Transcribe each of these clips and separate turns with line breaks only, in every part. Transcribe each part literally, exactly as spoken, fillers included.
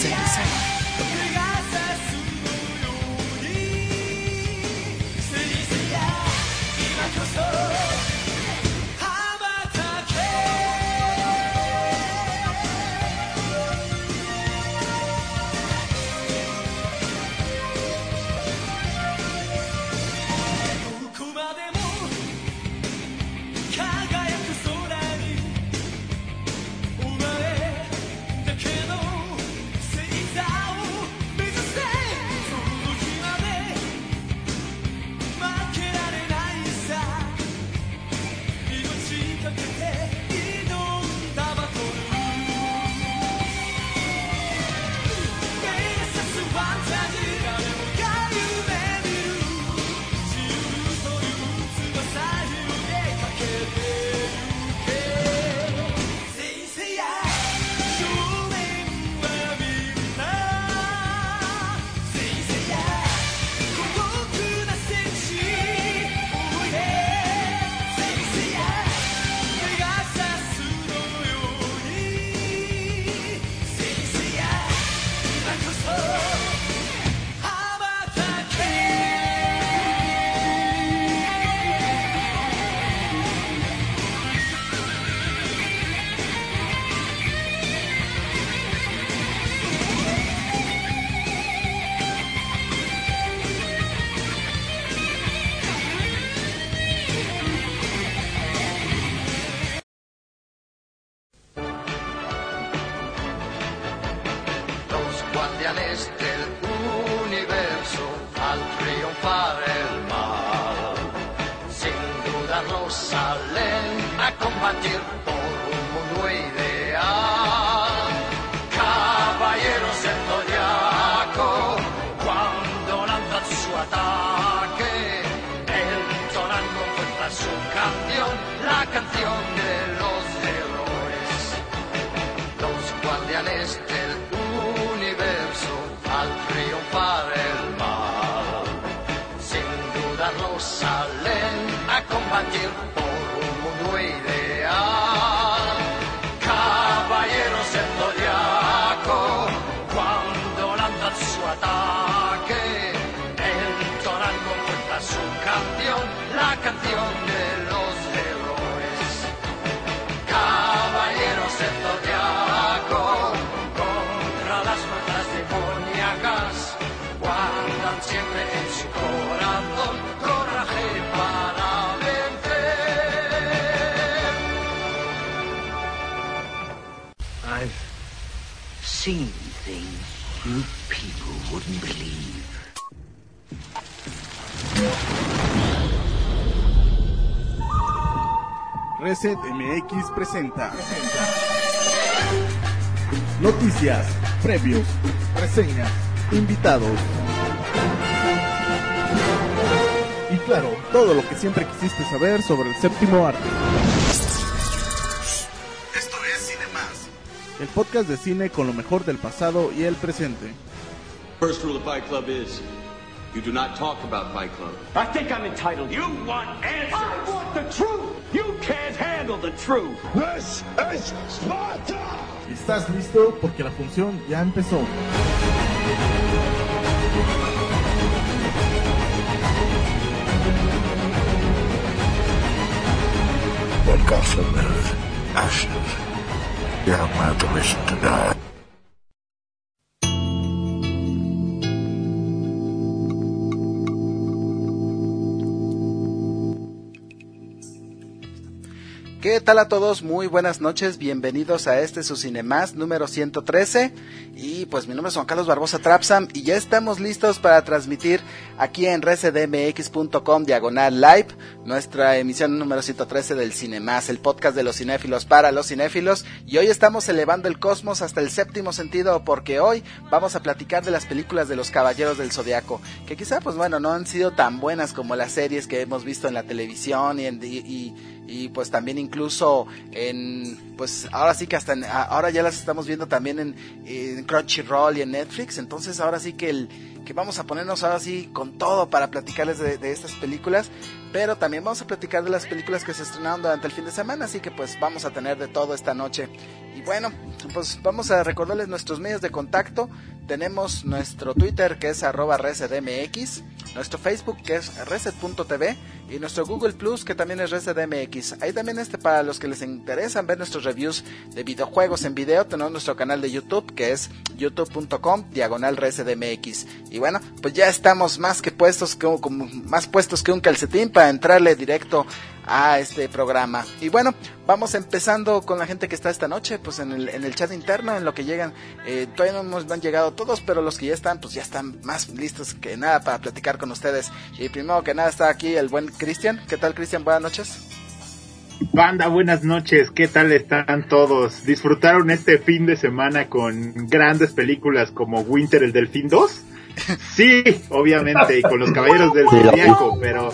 Seen things you people wouldn't believe.
Reset M X presenta noticias, previos, reseñas, invitados y claro, todo lo que siempre quisiste saber sobre el séptimo arte. Esto es Cinemás, el podcast de cine con lo mejor del pasado y el presente.
First rule of Fight Club is you do not talk about Fight Club.
I think I'm entitled. You want answers. I want the truth. You can't handle the truth.
This is Sparta.
¿Estás listo? Porque la función ya empezó.
When Gotham is ashes, you have my permission to die.
¿Qué tal a todos? Muy buenas noches, bienvenidos a este su Cinemás número ciento trece y pues mi nombre es Juan Carlos Barbosa Trapsam y ya estamos listos para transmitir aquí en resedmx punto com diagonal live nuestra emisión número ciento trece del Cinemás, el podcast de los cinéfilos para los cinéfilos, y hoy estamos elevando el cosmos hasta el séptimo sentido porque hoy vamos a platicar de las películas de los Caballeros del Zodiaco, que quizá pues bueno no han sido tan buenas como las series que hemos visto en la televisión y en, y, y y pues también incluso en, pues ahora sí que hasta en, ahora ya las estamos viendo también en, en Crunchyroll y en Netflix, entonces ahora sí que el que vamos a ponernos ahora sí con todo para platicarles de, de estas películas, pero también vamos a platicar de las películas que se estrenaron durante el fin de semana, así que pues vamos a tener de todo esta noche. Y bueno, pues vamos a recordarles nuestros medios de contacto. Tenemos nuestro Twitter, que es arroba resedmx, nuestro Facebook, que es reset punto t v, y nuestro Google Plus, que también es resedmx. Ahí también este, para los que les interesan ver nuestros reviews de videojuegos en video, tenemos nuestro canal de YouTube, que es youtube punto com diagonal resedmx. Y bueno, pues ya estamos más que puestos, que, como, más puestos que un calcetín para entrarle directo a este programa. Y bueno, vamos empezando con la gente que está esta noche, pues en el, en el chat interno, en lo que llegan. Eh, todavía no hemos no han llegado todos, pero los que ya están, pues ya están más listos que nada para platicar con ustedes. Y primero que nada está aquí el buen Cristian. ¿Qué tal, Cristian? Buenas noches.
Banda, buenas noches. ¿Qué tal están todos? ¿Disfrutaron este fin de semana con grandes películas como Winter el Delfín dos? Sí, obviamente, y con los Caballeros del Zodiaco, pero...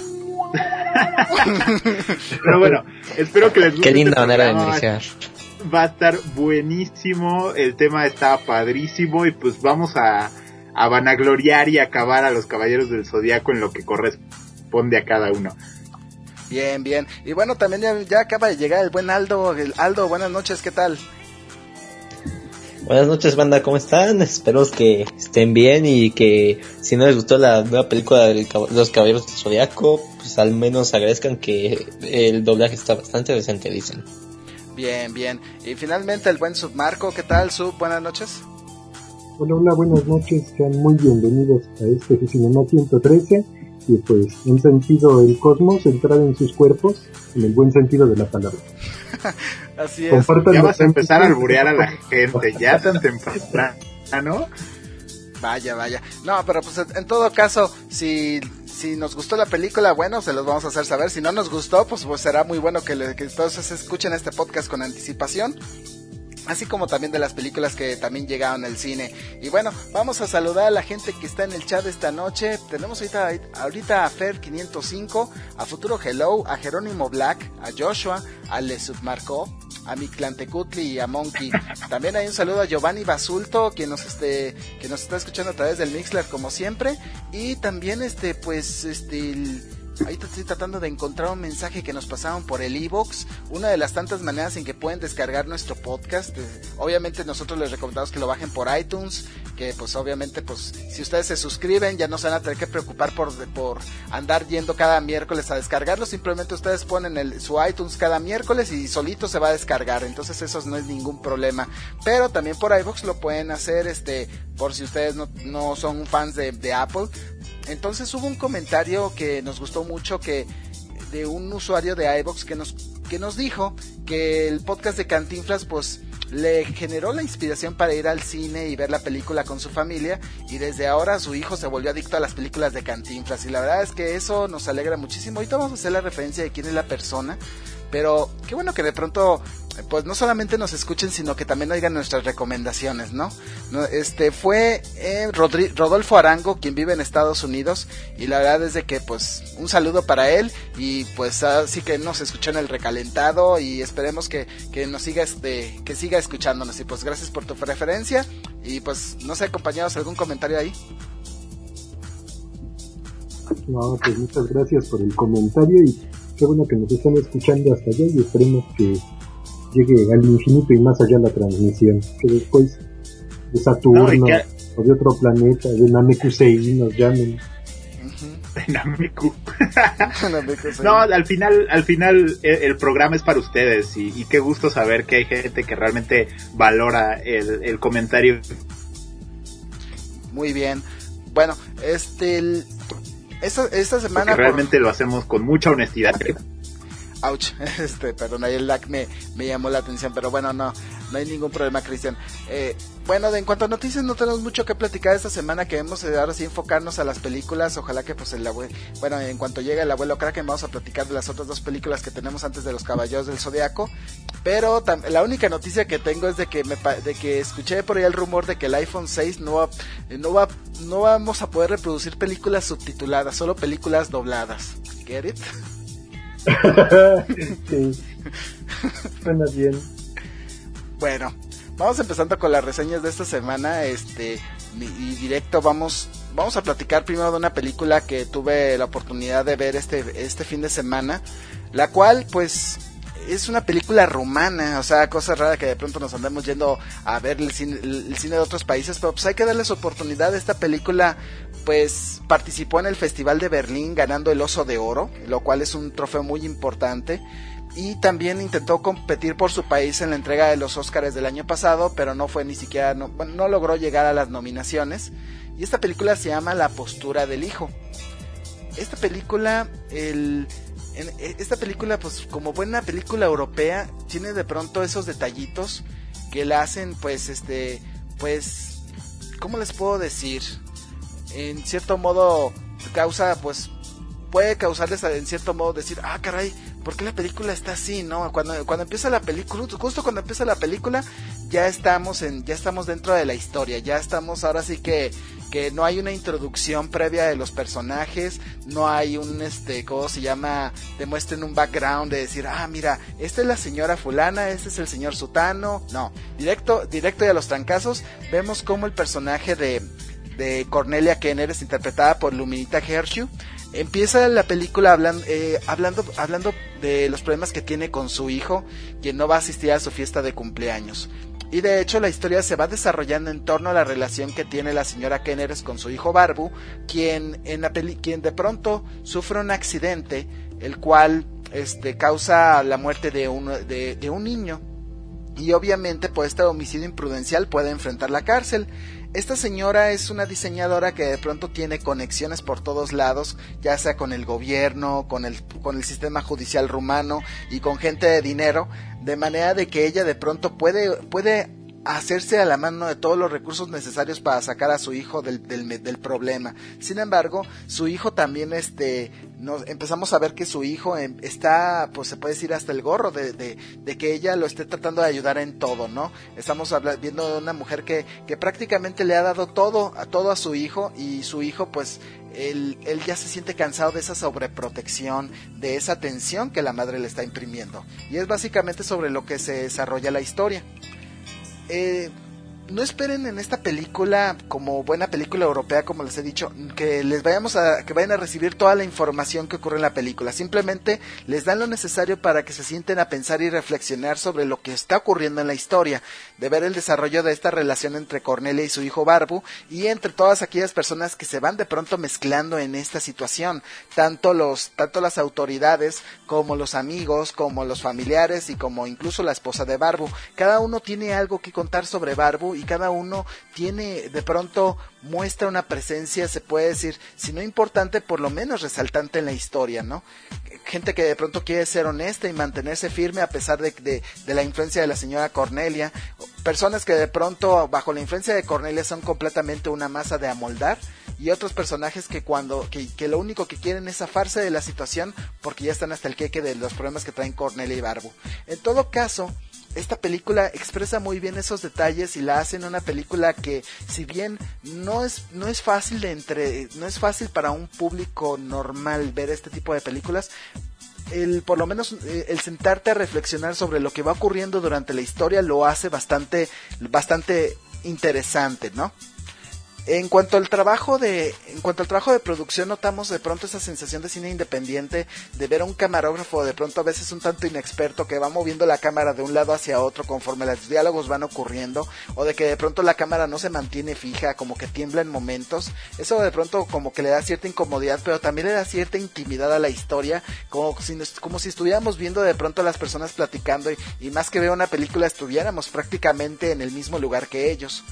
pero bueno, espero que les guste.
Qué linda
este
manera de
programa.
iniciar.
Va a estar buenísimo, el tema está padrísimo y pues vamos a, a vanagloriar y acabar a los Caballeros del Zodiaco en lo que corresponde a cada uno.
Bien, bien. Y bueno, también ya, ya acaba de llegar el buen Aldo. El Aldo, buenas noches, ¿qué tal?
Buenas noches, banda, ¿cómo están? Espero que estén bien y que si no les gustó la nueva película de los Caballeros del Zodiaco, pues al menos agradezcan que el doblaje está bastante decente, dicen.
Bien, bien. Y finalmente el buen Submarco, ¿qué tal, Sub? Buenas noches.
Hola, hola, buenas noches, sean muy bienvenidos a este Cinema ciento trece. Y pues, en sentido el cosmos, entrar en sus cuerpos, en el buen sentido de la palabra.
Así es.
Compartan ya vas a empezar a alburear a la gente, ya tan temprano.
Vaya, vaya. No, pero pues en todo caso, si si nos gustó la película, bueno, se los vamos a hacer saber. Si no nos gustó, pues, pues será muy bueno que, le, que todos escuchen este podcast con anticipación. Así como también de las películas que también llegaron al cine. Y bueno, vamos a saludar a la gente que está en el chat esta noche. Tenemos ahorita, ahorita a Fer quinientos cinco, a Futuro Hello, a Jerónimo Black, a Joshua, a Le Submarco, a Mictlantecutli y a Monkey. También hay un saludo a Giovanni Basulto, quien nos este, que nos está escuchando a través del Mixler como siempre. Y también este, pues, este... El, ahorita estoy tratando de encontrar un mensaje que nos pasaron por el iVoox, una de las tantas maneras en que pueden descargar nuestro podcast. Eh, obviamente nosotros les recomendamos que lo bajen por iTunes, que pues obviamente pues si ustedes se suscriben ya no se van a tener que preocupar por, por andar yendo cada miércoles a descargarlo, simplemente ustedes ponen el, su iTunes cada miércoles y solito se va a descargar, entonces eso no es ningún problema. Pero también por iVoox lo pueden hacer, este, por si ustedes no, no son fans de, de Apple. Entonces hubo un comentario que nos gustó mucho, que de un usuario de iVoox que nos que nos dijo que el podcast de Cantinflas pues le generó la inspiración para ir al cine y ver la película con su familia, y desde ahora su hijo se volvió adicto a las películas de Cantinflas, y la verdad es que eso nos alegra muchísimo. Ahorita vamos a hacer la referencia de quién es la persona, pero qué bueno que de pronto pues no solamente nos escuchen, sino que también oigan nuestras recomendaciones, ¿no? Este fue eh, Rodri- Rodolfo Arango, quien vive en Estados Unidos, y la verdad es de que pues un saludo para él, y pues así que nos escuchó en el recalentado, y esperemos que, que nos siga este, que siga escuchándonos, y pues gracias por tu preferencia, y pues no sé, compañeros, ¿algún comentario ahí?
No, pues muchas gracias por el comentario, y qué bueno que nos están escuchando hasta allá, y esperemos que llegue al infinito y más allá la transmisión, que después de Saturno, no, que... o de otro planeta, de Namekusei nos llamen.
De Nameku. No, al final, al final el, el programa es para ustedes, y, y qué gusto saber que hay gente que realmente valora el, el comentario.
Muy bien. Bueno, este el, esta, esta semana
porque realmente por... lo hacemos con mucha honestidad.
Ouch, este, perdón, ahí el lag me, me llamó la atención, pero bueno, no, no hay ningún problema, Cristian. Eh, bueno, de, en cuanto a noticias, no tenemos mucho que platicar esta semana, queremos eh, ahora sí enfocarnos a las películas, ojalá que pues el abuelo, bueno, en cuanto llegue el abuelo Kraken vamos a platicar de las otras dos películas que tenemos antes de los Caballeros del Zodiaco, pero tam- la única noticia que tengo es de que me pa- de que escuché por ahí el rumor de que el iPhone seis no va, no va, no vamos a poder reproducir películas subtituladas, solo películas dobladas. ¿Get it?
Sí, suena bien.
Bueno, vamos empezando con las reseñas de esta semana. Este, y directo vamos vamos a platicar primero de una película que tuve la oportunidad de ver este este fin de semana, la cual pues es una película rumana, o sea, cosa rara que de pronto nos andamos yendo a ver el cine, el cine de otros países, pero pues hay que darles oportunidad. Esta película pues participó en el Festival de Berlín ganando el Oso de Oro, lo cual es un trofeo muy importante, y también intentó competir por su país en la entrega de los Óscares del año pasado, pero no fue ni siquiera, no, bueno, no logró llegar a las nominaciones. Y esta película se llama La postura del hijo. Esta película, el... En esta película, pues como buena película europea, tiene de pronto esos detallitos que la hacen, pues, este, pues, ¿cómo les puedo decir? En cierto modo causa, pues, puede causarles en cierto modo decir, ah, caray, ¿por qué la película está así, no? Cuando cuando empieza la película, justo cuando empieza la película, ya estamos en, ya estamos dentro de la historia, ya estamos ahora sí que que no hay una introducción previa de los personajes, no hay un, este, ¿cómo se llama? Demuestren un background de decir, ah, mira, esta es la señora fulana, este es el señor sutano. No, directo, directo y a los trancazos, vemos cómo el personaje de, de Cornelia Kenner es interpretada por Luminita Hershey. Empieza la película hablando, eh, hablando, hablando de los problemas que tiene con su hijo, quien no va a asistir a su fiesta de cumpleaños. Y de hecho la historia se va desarrollando en torno a la relación que tiene la señora Kenner con su hijo Barbu, quien en la peli- quien de pronto sufre un accidente, el cual este causa la muerte de un de, de un niño. Y obviamente por este homicidio imprudencial puede enfrentar la cárcel. Esta señora es una diseñadora que de pronto tiene conexiones por todos lados, ya sea con el gobierno, con el, con el sistema judicial rumano y con gente de dinero, de manera de que ella de pronto puede, puede hacerse a la mano de todos los recursos necesarios para sacar a su hijo del, del, del problema. Sin embargo, su hijo también, este, nos empezamos a ver que su hijo está, pues se puede decir hasta el gorro de, de, de que ella lo esté tratando de ayudar en todo, ¿no? Estamos habla, viendo de una mujer que, que prácticamente le ha dado todo, a todo a su hijo, y su hijo, pues, él, él ya se siente cansado de esa sobreprotección, de esa tensión que la madre le está imprimiendo. Y es básicamente sobre lo que se desarrolla la historia. Eh, no esperen en esta película, como buena película europea, como les he dicho, que les vayamos a, que vayan a recibir toda la información que ocurre en la película. Simplemente les dan lo necesario para que se sienten a pensar y reflexionar sobre lo que está ocurriendo en la historia, de ver el desarrollo de esta relación entre Cornelia y su hijo Barbu, y entre todas aquellas personas que se van de pronto mezclando en esta situación, tanto los, tanto las autoridades, como los amigos, como los familiares, y como incluso la esposa de Barbu. Cada uno tiene algo que contar sobre Barbu, y cada uno tiene, de pronto muestra una presencia, se puede decir, si no importante, por lo menos resaltante en la historia, ¿no? Gente que de pronto quiere ser honesta y mantenerse firme a pesar de, de, de la influencia de la señora Cornelia. Personas que de pronto, bajo la influencia de Cornelia, son completamente una masa de amoldar. Y otros personajes que cuando que, que lo único que quieren es zafarse de la situación porque ya están hasta el queque de los problemas que traen Cornelia y Barbu. En todo caso, esta película expresa muy bien esos detalles y la hace en una película que, si bien no es no es fácil de entre no es fácil para un público normal ver este tipo de películas, el por lo menos el sentarte a reflexionar sobre lo que va ocurriendo durante la historia lo hace bastante bastante interesante, ¿no? En cuanto al trabajo de en cuanto al trabajo de producción, notamos de pronto esa sensación de cine independiente, de ver a un camarógrafo de pronto a veces un tanto inexperto que va moviendo la cámara de un lado hacia otro conforme los diálogos van ocurriendo, o de que de pronto la cámara no se mantiene fija, como que tiembla en momentos. Eso de pronto como que le da cierta incomodidad, pero también le da cierta intimidad a la historia, como si, como si estuviéramos viendo de pronto a las personas platicando y, y más que ver una película estuviéramos prácticamente en el mismo lugar que ellos.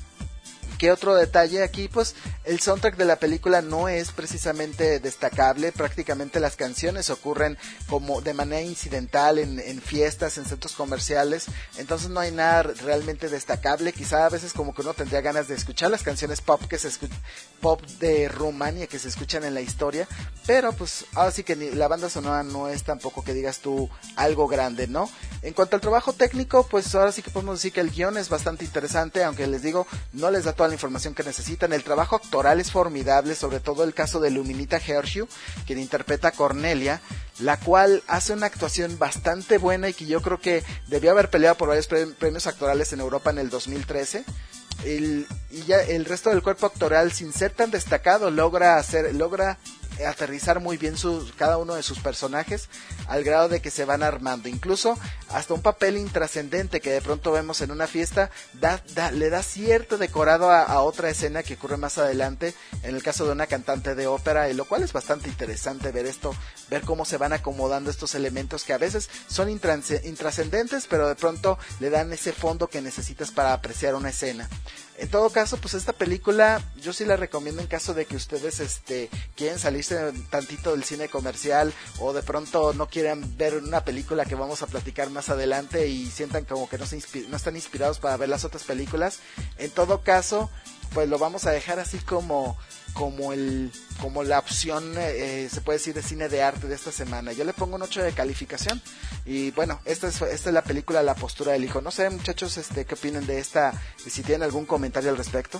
¿Qué otro detalle aquí? Pues el soundtrack de la película no es precisamente destacable, prácticamente las canciones ocurren como de manera incidental en, en fiestas, en centros comerciales, entonces no hay nada realmente destacable. Quizá a veces como que uno tendría ganas de escuchar las canciones pop que se escu- pop de Rumania que se escuchan en la historia, pero pues ahora sí que ni, la banda sonora no es tampoco que digas tú algo grande, ¿no? En cuanto al trabajo técnico, pues ahora sí que podemos decir que el guión es bastante interesante, aunque les digo, no les da toda la información que necesitan. El trabajo actoral es formidable, sobre todo el caso de Luminita Hershey, quien interpreta a Cornelia, la cual hace una actuación bastante buena y que yo creo que debió haber peleado por varios premios actorales en Europa en el dos mil trece. el, y ya el resto del cuerpo actoral, sin ser tan destacado, logra hacer, logra aterrizar muy bien su, cada uno de sus personajes, al grado de que se van armando. Incluso hasta un papel intrascendente que de pronto vemos en una fiesta da, da, le da cierto decorado a, a otra escena que ocurre más adelante, en el caso de una cantante de ópera, y lo cual es bastante interesante ver esto, ver cómo se van acomodando estos elementos que a veces son intrascendentes, pero de pronto le dan ese fondo que necesitas para apreciar una escena. En todo caso, pues esta película yo sí la recomiendo en caso de que ustedes este quieren salirse tantito del cine comercial, o de pronto no quieran ver una película que vamos a platicar más adelante y sientan como que no, se inspi- no están inspirados para ver las otras películas. En todo caso, pues lo vamos a dejar así como como el como la opción, eh, se puede decir, de cine de arte de esta semana. Yo le pongo un ocho de calificación. Y bueno, esta es, esta es la película La postura del hijo. No sé, muchachos, este, ¿qué opinan de esta? Y si tienen algún comentario al respecto.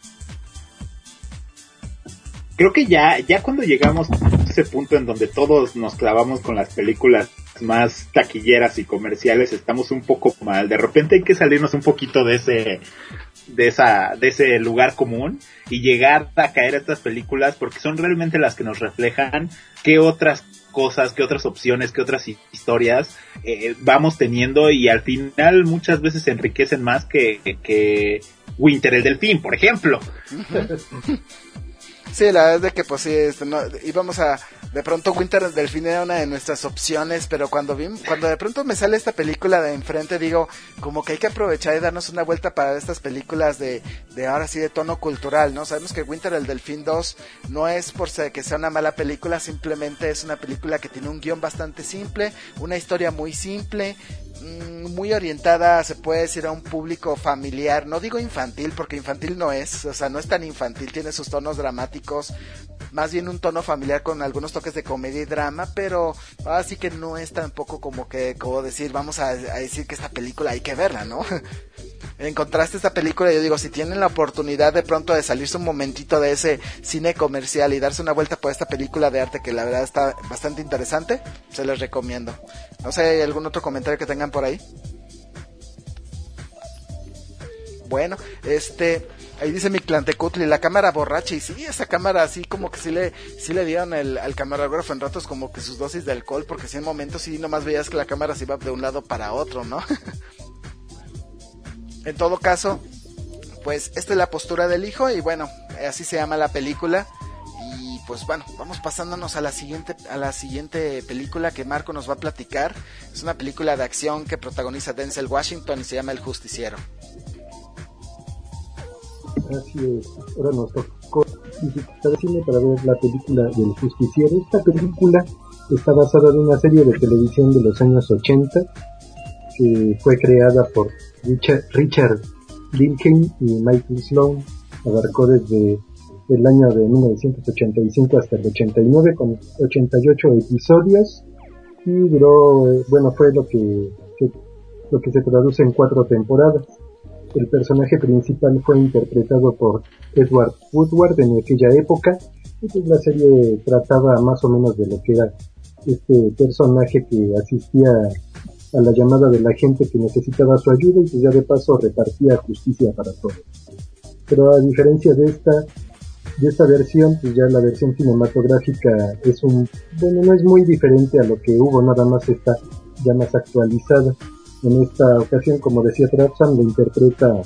Creo que ya, ya cuando llegamos a ese punto en donde todos nos clavamos con las películas más taquilleras y comerciales, estamos un poco mal. De repente hay que salirnos un poquito de ese, de esa, de ese lugar común y llegar a caer a estas películas, porque son realmente las que nos reflejan qué otras cosas, qué otras opciones, qué otras historias eh, vamos teniendo, y al final muchas veces se enriquecen más que, que, que Winter el Delfín, por ejemplo.
Uh-huh. Sí, la verdad es de que pues sí, este, no, íbamos a, de pronto Winter el Delfín era una de nuestras opciones, pero cuando vi, cuando de pronto me sale esta película de enfrente, digo, como que hay que aprovechar y darnos una vuelta para estas películas de, de ahora sí de tono cultural, ¿no? Sabemos que Winter el Delfín dos no es por ser que sea una mala película, simplemente es una película que tiene un guión bastante simple, una historia muy simple, muy orientada, se puede decir, a un público familiar, no digo infantil, porque infantil no es, o sea, no es tan infantil, tiene sus tonos dramáticos, más bien un tono familiar con algunos toques de comedia y drama, pero así que no es tampoco como que, como decir, vamos a, a decir que esta película hay que verla, ¿no? En contraste, esta película, yo digo, si tienen la oportunidad de pronto de salirse un momentito de ese cine comercial y darse una vuelta por esta película de arte que la verdad está bastante interesante, se les recomiendo. No sé, ¿hay algún otro comentario que tengan por ahí? Bueno, este, ahí dice mi Clantecutli, la cámara borracha, y sí, esa cámara así como que sí le, sí le dieron el, al camarógrafo en ratos como que sus dosis de alcohol, porque sí en momentos sí nomás veías que la cámara se iba de un lado para otro, ¿no? En todo caso, pues esta es la postura del hijo, y bueno, así se llama la película. Y pues bueno, vamos pasándonos a la siguiente a la siguiente película que Marco nos va a platicar. Es una película de acción que protagoniza Denzel Washington y se llama El Justiciero.
Así es, ahora nos tocó visitar el cine para ver la película del Justiciero. Esta película está basada en una serie de televisión de los años ochenta que fue creada por Richard, Richard Linklater y Michael Sloan. Abarcó desde el año de mil novecientos ochenta y cinco hasta el ochenta y nueve con ochenta y ocho episodios, y duró, bueno, fue lo que, que lo que se traduce en cuatro temporadas. El personaje principal fue interpretado por Edward Woodward en aquella época, y pues la serie trataba más o menos de lo que era este personaje que asistía a la llamada de la gente que necesitaba su ayuda, y pues ya de paso repartía justicia para todos. Pero a diferencia de esta de esta versión, pues ya la versión cinematográfica es un, bueno, no es muy diferente a lo que hubo, nada más está ya más actualizada. En esta ocasión, como decía Trapsan, lo interpreta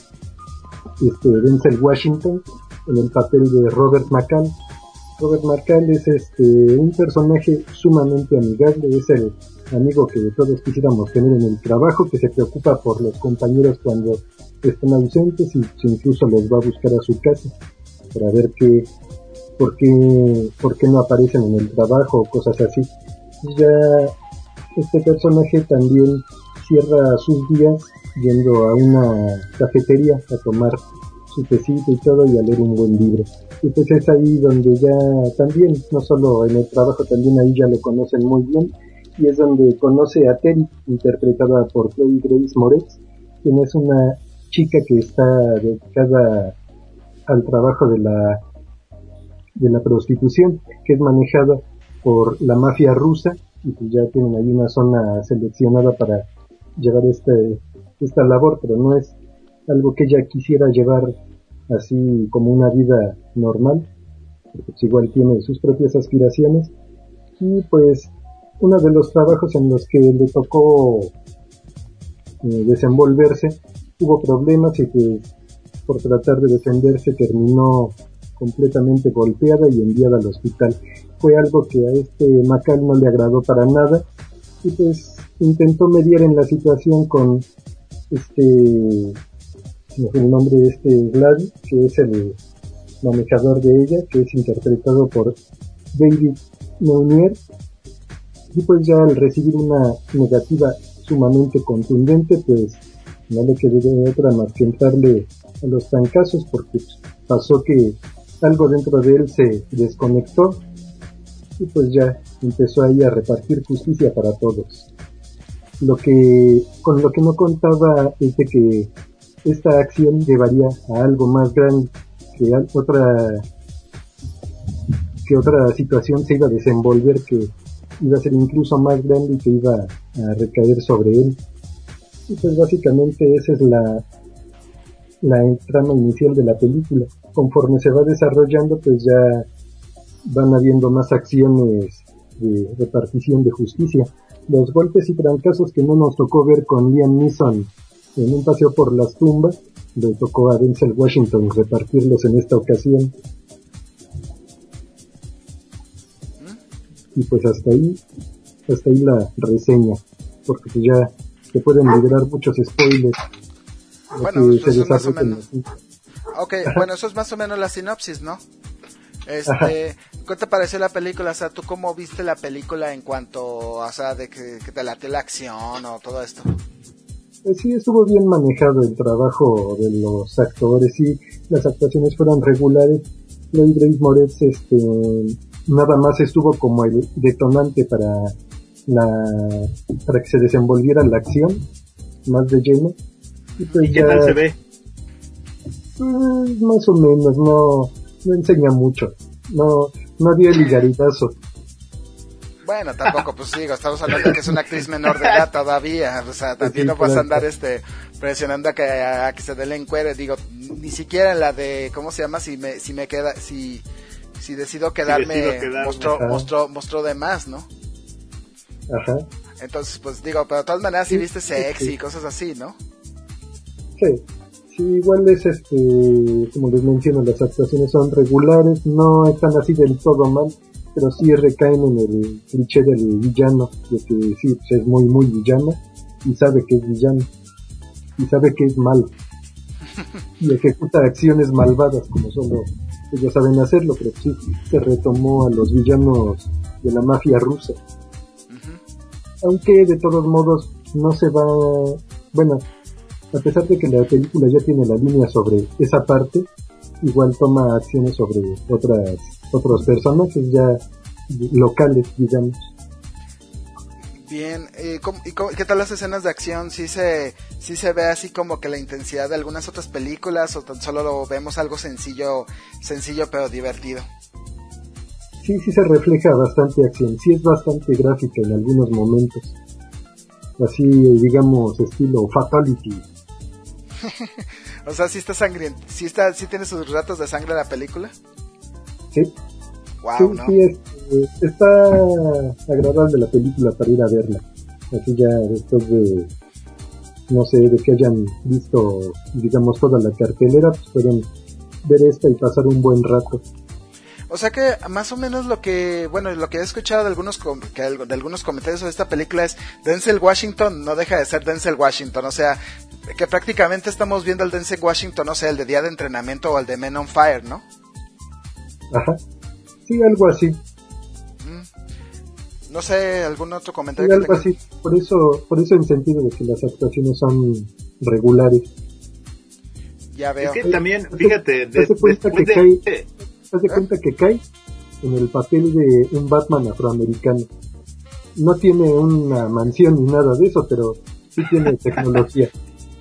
este Denzel Washington en el papel de Robert McCall. Robert McCall es este un personaje sumamente amigable, es el amigo que todos quisiéramos tener en el trabajo, que se preocupa por los compañeros cuando están ausentes y incluso los va a buscar a su casa para ver qué, por qué, por qué no aparecen en el trabajo o cosas así. Ya este personaje también cierra sus días yendo a una cafetería a tomar su tecito y todo y a leer un buen libro. Y pues es ahí donde ya también, no solo en el trabajo, también ahí ya lo conocen muy bien, y es donde conoce a Terry, interpretada por Chloe Grace Moretz, quien es una chica que está dedicada al trabajo de la de la prostitución, que es manejada por la mafia rusa, y pues ya tienen ahí una zona seleccionada para llevar este esta labor, pero no es algo que ella quisiera llevar así como una vida normal, porque pues igual tiene sus propias aspiraciones, y pues uno de los trabajos en los que le tocó eh, desenvolverse hubo problemas y pues por tratar de defenderse terminó completamente golpeada y enviada al hospital. Fue algo que a este Macal no le agradó para nada y pues intentó mediar en la situación con este, no sé el nombre de este Vladi, que es el manejador de ella, que es interpretado por David Meunier, y pues ya al recibir una negativa sumamente contundente, pues no le quedó de otra más que entrarle a los trancazos, porque pasó que algo dentro de él se desconectó y pues ya empezó ahí a repartir justicia para todos. Lo que con lo que no contaba es de que esta acción llevaría a algo más grande, que a otra que otra situación se iba a desenvolver que iba a ser incluso más grande y que iba a recaer sobre él. Y pues básicamente esa es la la trama inicial de la película. Conforme se va desarrollando, pues ya van habiendo más acciones de repartición de justicia. Los golpes y trancazos que no nos tocó ver con Liam Neeson en un paseo por las tumbas, le tocó a Denzel Washington repartirlos en esta ocasión. Y pues hasta ahí, hasta ahí la reseña, porque pues ya se pueden liberar muchos spoilers.
Bueno, eso es más o menos. Ok, bueno, eso es más o menos la sinopsis, ¿no? Este, ¿qué te pareció la película? O sea, ¿tú cómo viste la película en cuanto, o sea, de que, que te late la acción o todo esto?
Pues sí, estuvo bien manejado el trabajo de los actores y las actuaciones fueron regulares. Chloe Grace Moretz, este, nada más estuvo como el detonante para la, para que se desenvolviera la acción más de lleno.
Y, pues ¿Y qué ya, tal se ve?
Pues, más o menos, no, no enseña mucho, no, no dio el higaritazo.
Bueno, tampoco, pues digo, estamos hablando de que es una actriz menor de edad todavía, o sea, también sí, no vas a andar este presionando a que, a que se dé el encuere, digo, ni siquiera en la de, ¿cómo se llama? Si me, si me queda, si, si decido quedarme, si decido quedarme mostró, mostró, mostró de más, ¿no?
Ajá.
Entonces, pues digo, pero de todas maneras, si sí, viste sexy sí. y cosas así, ¿no?
Sí, sí, igual es este, como les menciono, las actuaciones son regulares, no están así del todo mal, pero sí recaen en el cliché del villano, de que sí, pues es muy, muy villano, y sabe que es villano, y sabe que es malo, y ejecuta acciones malvadas, como solo ellos saben hacerlo, pero sí, se retomó a los villanos de la mafia rusa. Uh-huh. Aunque de todos modos no se va, bueno, a pesar de que la película ya tiene la línea sobre esa parte, igual toma acciones sobre otras otros personajes ya locales, digamos.
Bien, ¿y, cómo, y cómo, qué tal las escenas de acción? ¿Sí se, sí se ve así como que la intensidad de algunas otras películas o tan solo lo vemos algo sencillo, sencillo pero divertido?
Sí, sí se refleja bastante acción, sí es bastante gráfica en algunos momentos. Así, digamos, estilo Fatality.
O sea, ¿sí está sangrienta? ¿Sí, está, ¿Sí tiene sus ratos de sangre la película?
Sí.
Wow,
sí,
¿no?
sí, es, está agradable la película para ir a verla. Así ya después de, no sé, de que hayan visto, digamos, toda la cartelera, pues pueden ver esta y pasar un buen rato.
O sea que más o menos lo que, bueno, lo que he escuchado de algunos com- que de algunos comentarios sobre esta película es Denzel Washington no deja de ser Denzel Washington, o sea, que prácticamente estamos viendo el Denzel Washington, no sé, el de Día de Entrenamiento o el de Men on Fire, ¿no?
Ajá. Sí, algo así.
Mm. No sé, algún otro comentario.
Sí, algo tenga? Así. Por eso, por eso en sentido de que las actuaciones son regulares.
Ya veo.
Es que también, fíjate,
de, de cuenta que
de...
cae, te das cuenta que cae en el papel de un Batman afroamericano. No tiene una mansión ni nada de eso, pero sí tiene tecnología.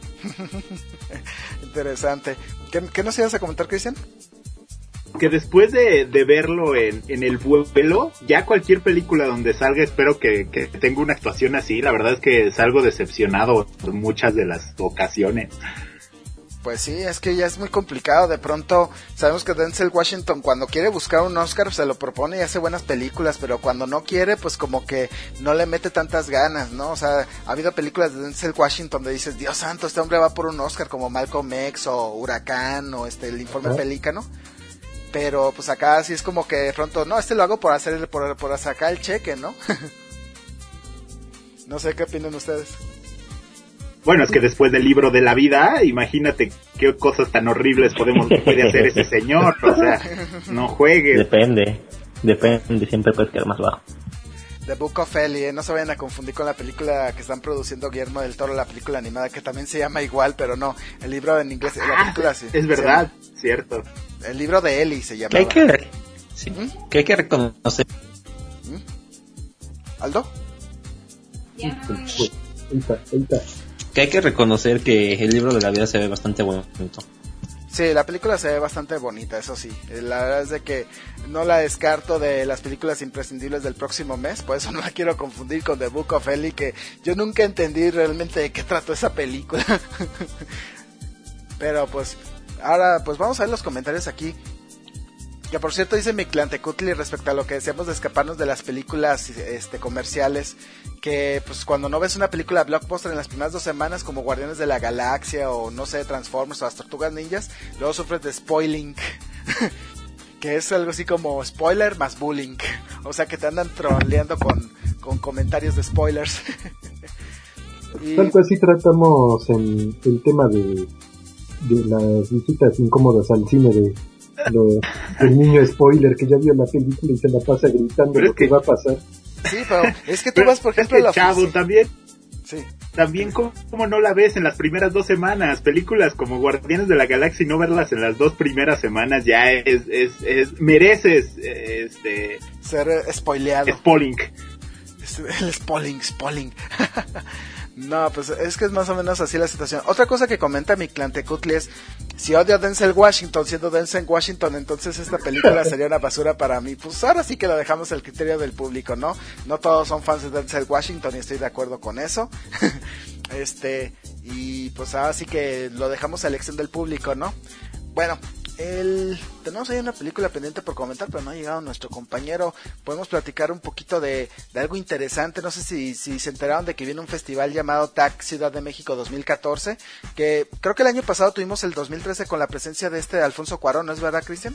Interesante. ¿Qué, ¿Qué nos ibas a comentar, Cristian?
Que después de, de verlo en, en el vuelo, ya cualquier película donde salga espero que, que tenga una actuación así. La verdad es que salgo decepcionado en muchas de las ocasiones.
Pues sí, es que ya es muy complicado. De pronto sabemos que Denzel Washington cuando quiere buscar un Oscar se lo propone y hace buenas películas, pero cuando no quiere pues como que no le mete tantas ganas, ¿no? O sea, ha habido películas de Denzel Washington donde dices, Dios santo, este hombre va por un Oscar, como Malcolm X o Huracán o este el Informe Pelícano. Pero pues acá sí es como que de pronto, no, este lo hago por hacer por, por sacar el cheque, ¿no? No sé qué opinan ustedes.
Bueno, es que después del libro de la vida, imagínate qué cosas tan horribles podemos puede hacer ese señor, o sea, no juegues.
Depende, depende, siempre puedes quedar más bajo.
The Book of Eli, ¿eh? No se vayan a confundir con la película que están produciendo Guillermo del Toro, la película animada que también se llama igual, pero no, el libro en inglés, la película sí.
Es verdad, sí, cierto.
El libro de Eli se llama.
¿Qué hay que, sí, ¿Mm? ¿Qué hay que reconocer?
¿Mm? ¿Aldo?
Que hay que reconocer que el libro de la vida se ve bastante bonito.
Sí, la película se ve bastante bonita, eso sí. La verdad es de que no la descarto de las películas imprescindibles del próximo mes, por eso no la quiero confundir con The Book of Eli, que yo nunca entendí realmente de qué trató esa película. Pero pues, ahora pues vamos a ver los comentarios aquí. Que por cierto dice Mictlantecutli respecto a lo que decíamos de escaparnos de las películas este comerciales, que pues cuando no ves una película blockbuster en las primeras dos semanas como Guardianes de la Galaxia o no sé, Transformers o las Tortugas Ninjas, luego sufres de spoiling, que es algo así como spoiler más bullying, o sea que te andan troleando con, con comentarios de spoilers.
Y... Tal cual sí tratamos en el tema de, de las visitas incómodas al cine de Lo, el niño spoiler que ya vio la película y se la pasa gritando pero lo que, que va a pasar.
Sí, pero es que tú vas, por ejemplo,
es que
a la
Chavo
oficina.
también.
Sí.
También como, como no la ves en las primeras dos semanas, películas como Guardianes de la Galaxia y no verlas en las dos primeras semanas ya es, es, es mereces este
ser spoileado.
Spoiling.
El spoiling, spoiling. No, pues es que es más o menos así la situación. Otra cosa que comenta mi Clantecutli es, si odio a Denzel Washington siendo Denzel Washington, entonces esta película sería una basura para mí. Pues ahora sí que lo dejamos al criterio del público, ¿no? No todos son fans de Denzel Washington y estoy de acuerdo con eso. Este, y pues ahora sí que lo dejamos a elección del público, ¿no? Bueno, el... tenemos ahí una película pendiente por comentar, pero no ha llegado nuestro compañero. Podemos platicar un poquito de, de algo interesante. No sé si, si se enteraron de que viene un festival llamado T A C Ciudad de México dos mil catorce, que creo que el año pasado tuvimos el dos mil trece con la presencia de este Alfonso Cuarón, ¿no es verdad, Cristian?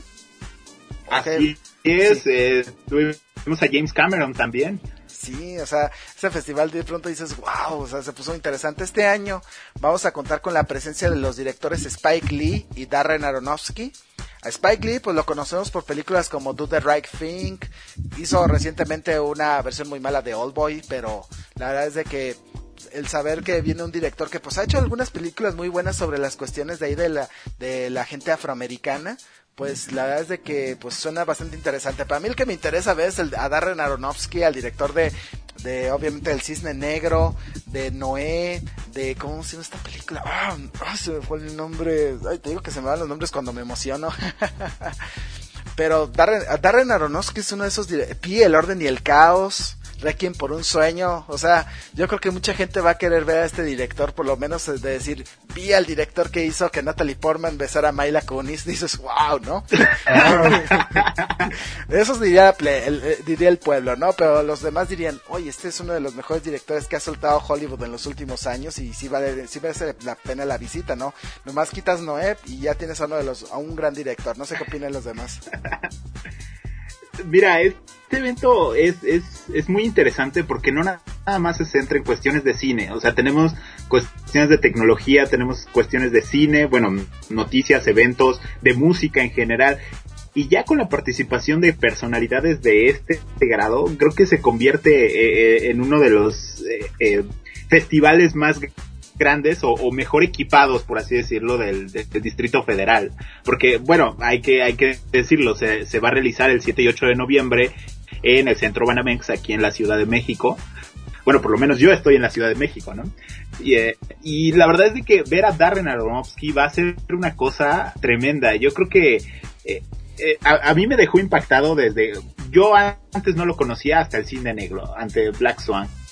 Así es, sí. eh, tuvimos a James Cameron también.
Sí, o sea, ese festival de pronto dices, wow, o sea, se puso interesante. Este año vamos a contar con la presencia de los directores Spike Lee y Darren Aronofsky. A Spike Lee, pues lo conocemos por películas como Do the Right Thing, hizo recientemente una versión muy mala de Oldboy, pero la verdad es de que el saber que viene un director que pues ha hecho algunas películas muy buenas sobre las cuestiones de ahí de la, de la gente afroamericana, pues la verdad es de que pues suena bastante interesante. Para mí el que me interesa ver es el, a Darren Aronofsky, al director de, de obviamente El Cisne Negro, de Noé, de ¿cómo se llama esta película? Ah, oh, se me fue el nombre. Ay, te digo que se me van los nombres cuando me emociono. Pero Darren, Darren Aronofsky es uno de esos dire- Pi, El Orden y el Caos, Requiem por un Sueño. O sea, yo creo que mucha gente va a querer ver a este director, por lo menos de decir, vi al director que hizo que Natalie Portman besara a Mila Kunis. Dices, wow, ¿no? Eso diría el, diría el pueblo, ¿no? Pero los demás dirían, oye, este es uno de los mejores directores que ha soltado Hollywood en los últimos años y sí vale, sí vale la pena la visita, ¿no? Nomás quitas Noé y ya tienes a uno de los, a un gran director. No sé qué opinan los demás.
Mira, este evento es, es, es muy interesante porque no nada más se centra en cuestiones de cine. O sea, tenemos cuestiones de tecnología, tenemos cuestiones de cine, bueno, noticias, eventos, de música en general. Y ya con la participación de personalidades de este, este grado, creo que se convierte eh, en uno de los eh, eh, festivales más grandes o, o mejor equipados, por así decirlo, del, del, del Distrito Federal, porque bueno, hay que hay que decirlo, se, se va a realizar el siete y ocho de noviembre en el Centro Banamex, aquí en la Ciudad de México. Bueno, por lo menos yo estoy en la Ciudad de México, ¿no? Y, eh, y la verdad es de que ver a Darren Aronofsky va a ser una cosa tremenda. Yo creo que eh, eh, a, a mí me dejó impactado desde... Yo antes no lo conocía hasta El Cisne Negro, ante Black Swan.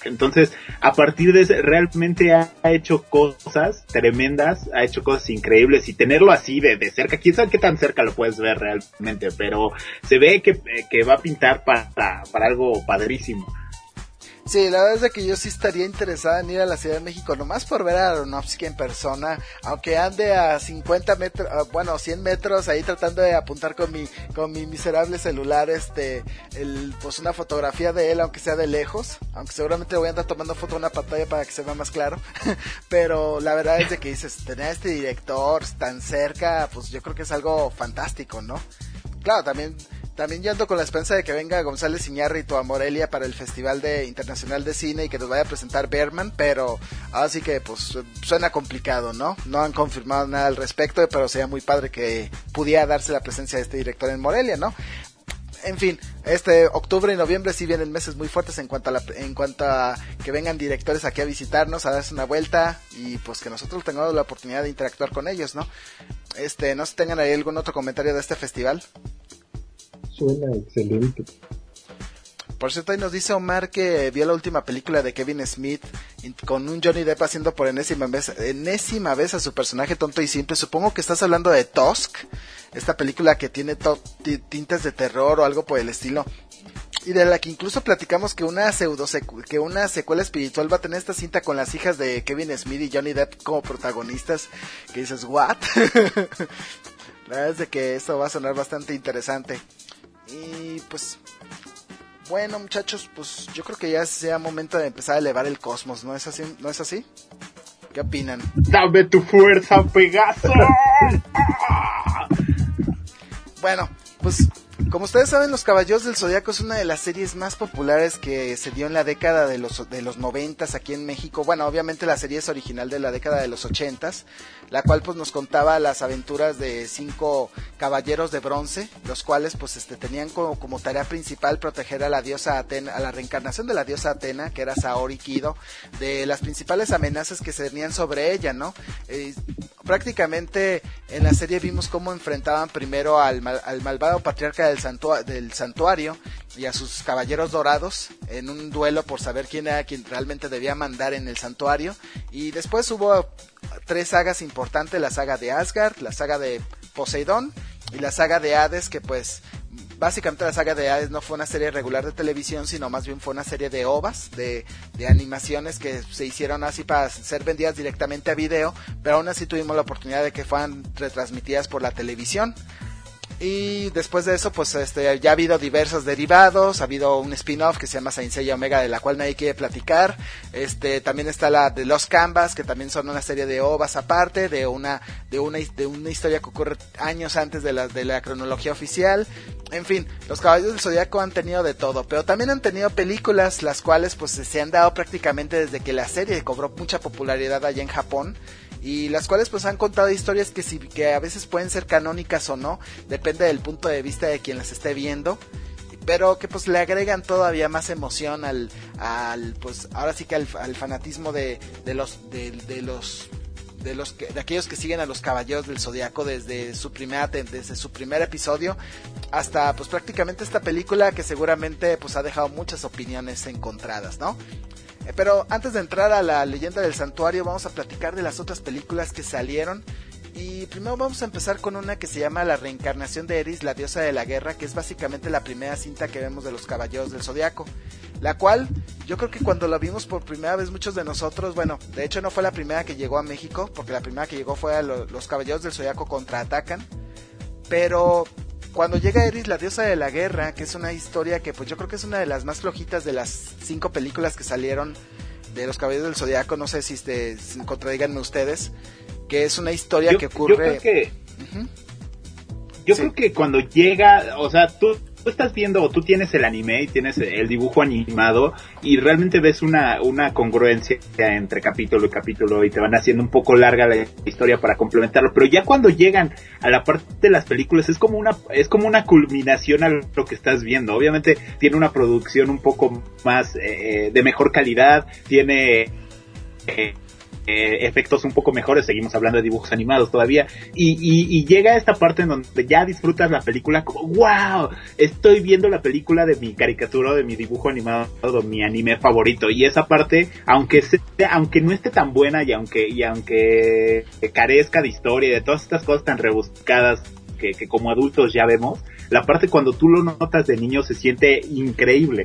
Entonces, a partir de eso, realmente ha, ha hecho cosas tremendas, ha hecho cosas increíbles, y tenerlo así de, de cerca, quién sabe qué tan cerca lo puedes ver realmente, pero se ve que, que va a pintar para, para algo padrísimo.
Sí, la verdad es de que yo sí estaría interesada en ir a la Ciudad de México, nomás por ver a Aronofsky en persona, aunque ande a cincuenta metros, bueno, cien metros ahí tratando de apuntar con mi, con mi miserable celular, este, el, pues una fotografía de él, aunque sea de lejos, aunque seguramente voy a andar tomando foto de una pantalla para que se vea más claro, pero la verdad es de que dices, tener a este director tan cerca, pues yo creo que es algo fantástico, ¿no? Claro, también... También yo ando con la esperanza de que venga González Iñárritu a Morelia para el Festival de Internacional de Cine y que nos vaya a presentar Bergman, pero así que pues suena complicado, ¿no? No han confirmado nada al respecto, pero sería muy padre que pudiera darse la presencia de este director en Morelia, ¿no? En fin, este octubre y noviembre sí vienen meses muy fuertes en cuanto a la, en cuanto a que vengan directores aquí a visitarnos, a darse una vuelta y pues que nosotros tengamos la oportunidad de interactuar con ellos, ¿no? Este, no sé si tengan ahí algún otro comentario de este festival.
Suena excelente.
Por cierto, ahí nos dice Omar que vio la última película de Kevin Smith con un Johnny Depp haciendo por enésima vez, enésima vez a su personaje tonto y simple. Supongo que estás hablando de Tusk, esta película que tiene to- t- tintes de terror o algo por el estilo. Y de la que incluso platicamos que una pseudo secu- que una secuela espiritual va a tener esta cinta con las hijas de Kevin Smith y Johnny Depp como protagonistas. Que dices, ¿what? La verdad es de que eso va a sonar bastante interesante. Y pues, bueno muchachos, pues yo creo que ya sea momento de empezar a elevar el cosmos, ¿no es así? ¿No es así? ¿Qué opinan?
¡Dame tu fuerza, Pegaso!
Bueno, pues como ustedes saben, Los Caballeros del Zodiaco es una de las series más populares que se dio en la década de los de los noventas aquí en México. Bueno, obviamente la serie es original de la década de los ochentas, la cual pues nos contaba las aventuras de cinco caballeros de bronce, los cuales pues este tenían como, como tarea principal proteger a la diosa Atena, a la reencarnación de la diosa Atena, que era Saori Kido, de las principales amenazas que se venían sobre ella, ¿no? Eh, prácticamente en la serie vimos cómo enfrentaban primero al, mal, al malvado patriarca del, santua- del santuario y a sus caballeros dorados en un duelo por saber quién era quien realmente debía mandar en el santuario, y después hubo tres sagas importantes, la saga de Asgard, la saga de Poseidón y la saga de Hades, que pues básicamente la saga de Hades no fue una serie regular de televisión, sino más bien fue una serie de ovas, de, de animaciones que se hicieron así para ser vendidas directamente a video, pero aún así tuvimos la oportunidad de que fueran retransmitidas por la televisión. Y después de eso, pues este ya ha habido diversos derivados, ha habido un spin-off que se llama Saint Seiya Omega, de la cual nadie quiere platicar. Este también está la de Los Canvas, que también son una serie de ovas aparte, de una de una de una historia que ocurre años antes de la de la cronología oficial. En fin, Los Caballeros del Zodiaco han tenido de todo, pero también han tenido películas, las cuales pues se han dado prácticamente desde que la serie cobró mucha popularidad allá en Japón, y las cuales pues han contado historias que, si, que a veces pueden ser canónicas o no, depende del punto de vista de quien las esté viendo, pero que pues le agregan todavía más emoción al, al pues ahora sí que al, al fanatismo de, de los de, de los de los que, de aquellos que siguen a los Caballeros del Zodiaco desde su primera desde su primer episodio hasta pues prácticamente esta película, que seguramente pues ha dejado muchas opiniones encontradas, ¿no? Pero antes de entrar a la leyenda del santuario, vamos a platicar de las otras películas que salieron. Y primero vamos a empezar con una que se llama La Reencarnación de Eris, la diosa de la guerra, que es básicamente la primera cinta que vemos de los Caballeros del Zodiaco, la cual yo creo que cuando la vimos por primera vez muchos de nosotros, bueno, de hecho no fue la primera que llegó a México, porque la primera que llegó fue a lo, Los Caballeros del Zodiaco contraatacan, pero cuando llega Eris, la diosa de la guerra, que es una historia que pues yo creo que es una de las más flojitas de las cinco películas que salieron de Los Caballeros del Zodiaco, no sé si, este, si contradíganme ustedes, que es una historia
yo,
que ocurre...
Yo creo que,
uh-huh.
yo
sí.
creo que cuando llega, o sea, tú, tú estás viendo, o tú tienes el anime y tienes el dibujo animado y realmente ves una, una congruencia entre capítulo y capítulo y te van haciendo un poco larga la historia para complementarlo, pero ya cuando llegan a la parte de las películas es como una, es como una culminación a lo que estás viendo. Obviamente tiene una producción un poco más eh, de mejor calidad, tiene... Eh, eh, efectos un poco mejores, seguimos hablando de dibujos animados todavía, y, y, y llega esta parte en donde ya disfrutas la película como, wow, estoy viendo la película de mi caricatura, de mi dibujo animado, de mi anime favorito, y esa parte, aunque sea, aunque no esté tan buena y aunque, y aunque carezca de historia y de todas estas cosas tan rebuscadas que, que como adultos ya vemos, la parte cuando tú lo notas de niño se siente increíble.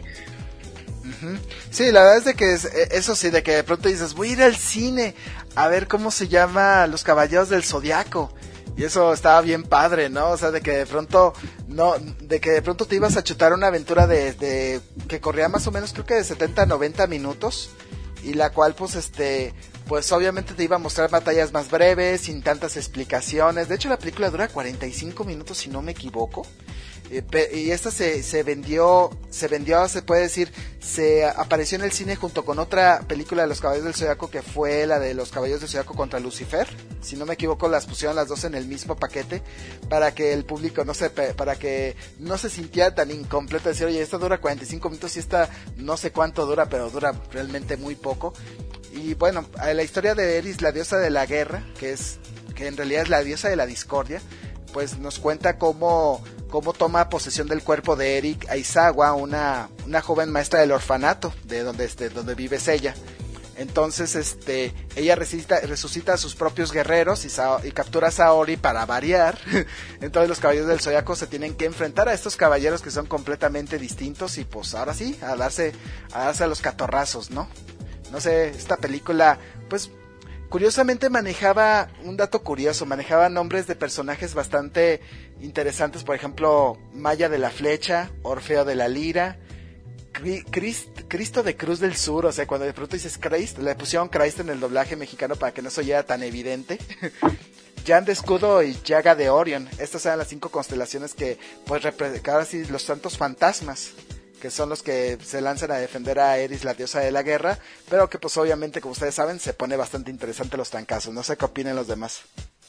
Sí, la verdad es de que es, eso sí, de que de pronto dices, voy a ir al cine a ver cómo se llama Los Caballeros del Zodiaco, y eso estaba bien padre, ¿no? O sea, de que de pronto no, de que de pronto te ibas a chutar una aventura de, de que corría más o menos, creo que de setenta a noventa minutos, y la cual pues este pues obviamente te iba a mostrar batallas más breves, sin tantas explicaciones. De hecho la película dura cuarenta y cinco minutos si no me equivoco. Y esta se, se vendió, se vendió, se puede decir, se apareció en el cine junto con otra película de Los Caballeros del Zodiaco, que fue la de Los Caballeros del Zodiaco contra Lucifer. Si no me equivoco, las pusieron las dos en el mismo paquete para que el público no se, para que no se sintiera tan incompleto, decir, oye, esta dura cuarenta y cinco minutos y esta no sé cuánto dura, pero dura realmente muy poco. Y bueno, la historia de Eris, la diosa de la guerra, que es, que en realidad es la diosa de la discordia, pues nos cuenta cómo, cómo toma posesión del cuerpo de Eric Aizawa, una, una joven maestra del orfanato, de donde, este, donde vive ella. Entonces, este, ella resucita, resucita a sus propios guerreros y, Sa- y captura a Saori para variar. Entonces los caballeros del Zodiaco se tienen que enfrentar a estos caballeros que son completamente distintos y pues ahora sí, a darse, a darse a los catorrazos, ¿no? No sé, esta película, pues, curiosamente manejaba un dato curioso, manejaba nombres de personajes bastante interesantes, por ejemplo, Maya de la Flecha, Orfeo de la Lira, Christ, Cristo de Cruz del Sur, o sea, cuando de pronto dices Christ, le pusieron Christ en el doblaje mexicano para que no se oyera tan evidente. Jan de Escudo y Llaga de Orion, estas eran las cinco constelaciones que, pues, representaban así los santos fantasmas, que son los que se lanzan a defender a Eris, la diosa de la guerra, pero que pues obviamente, como ustedes saben, se pone bastante interesante los trancazos. No sé qué opinen los demás.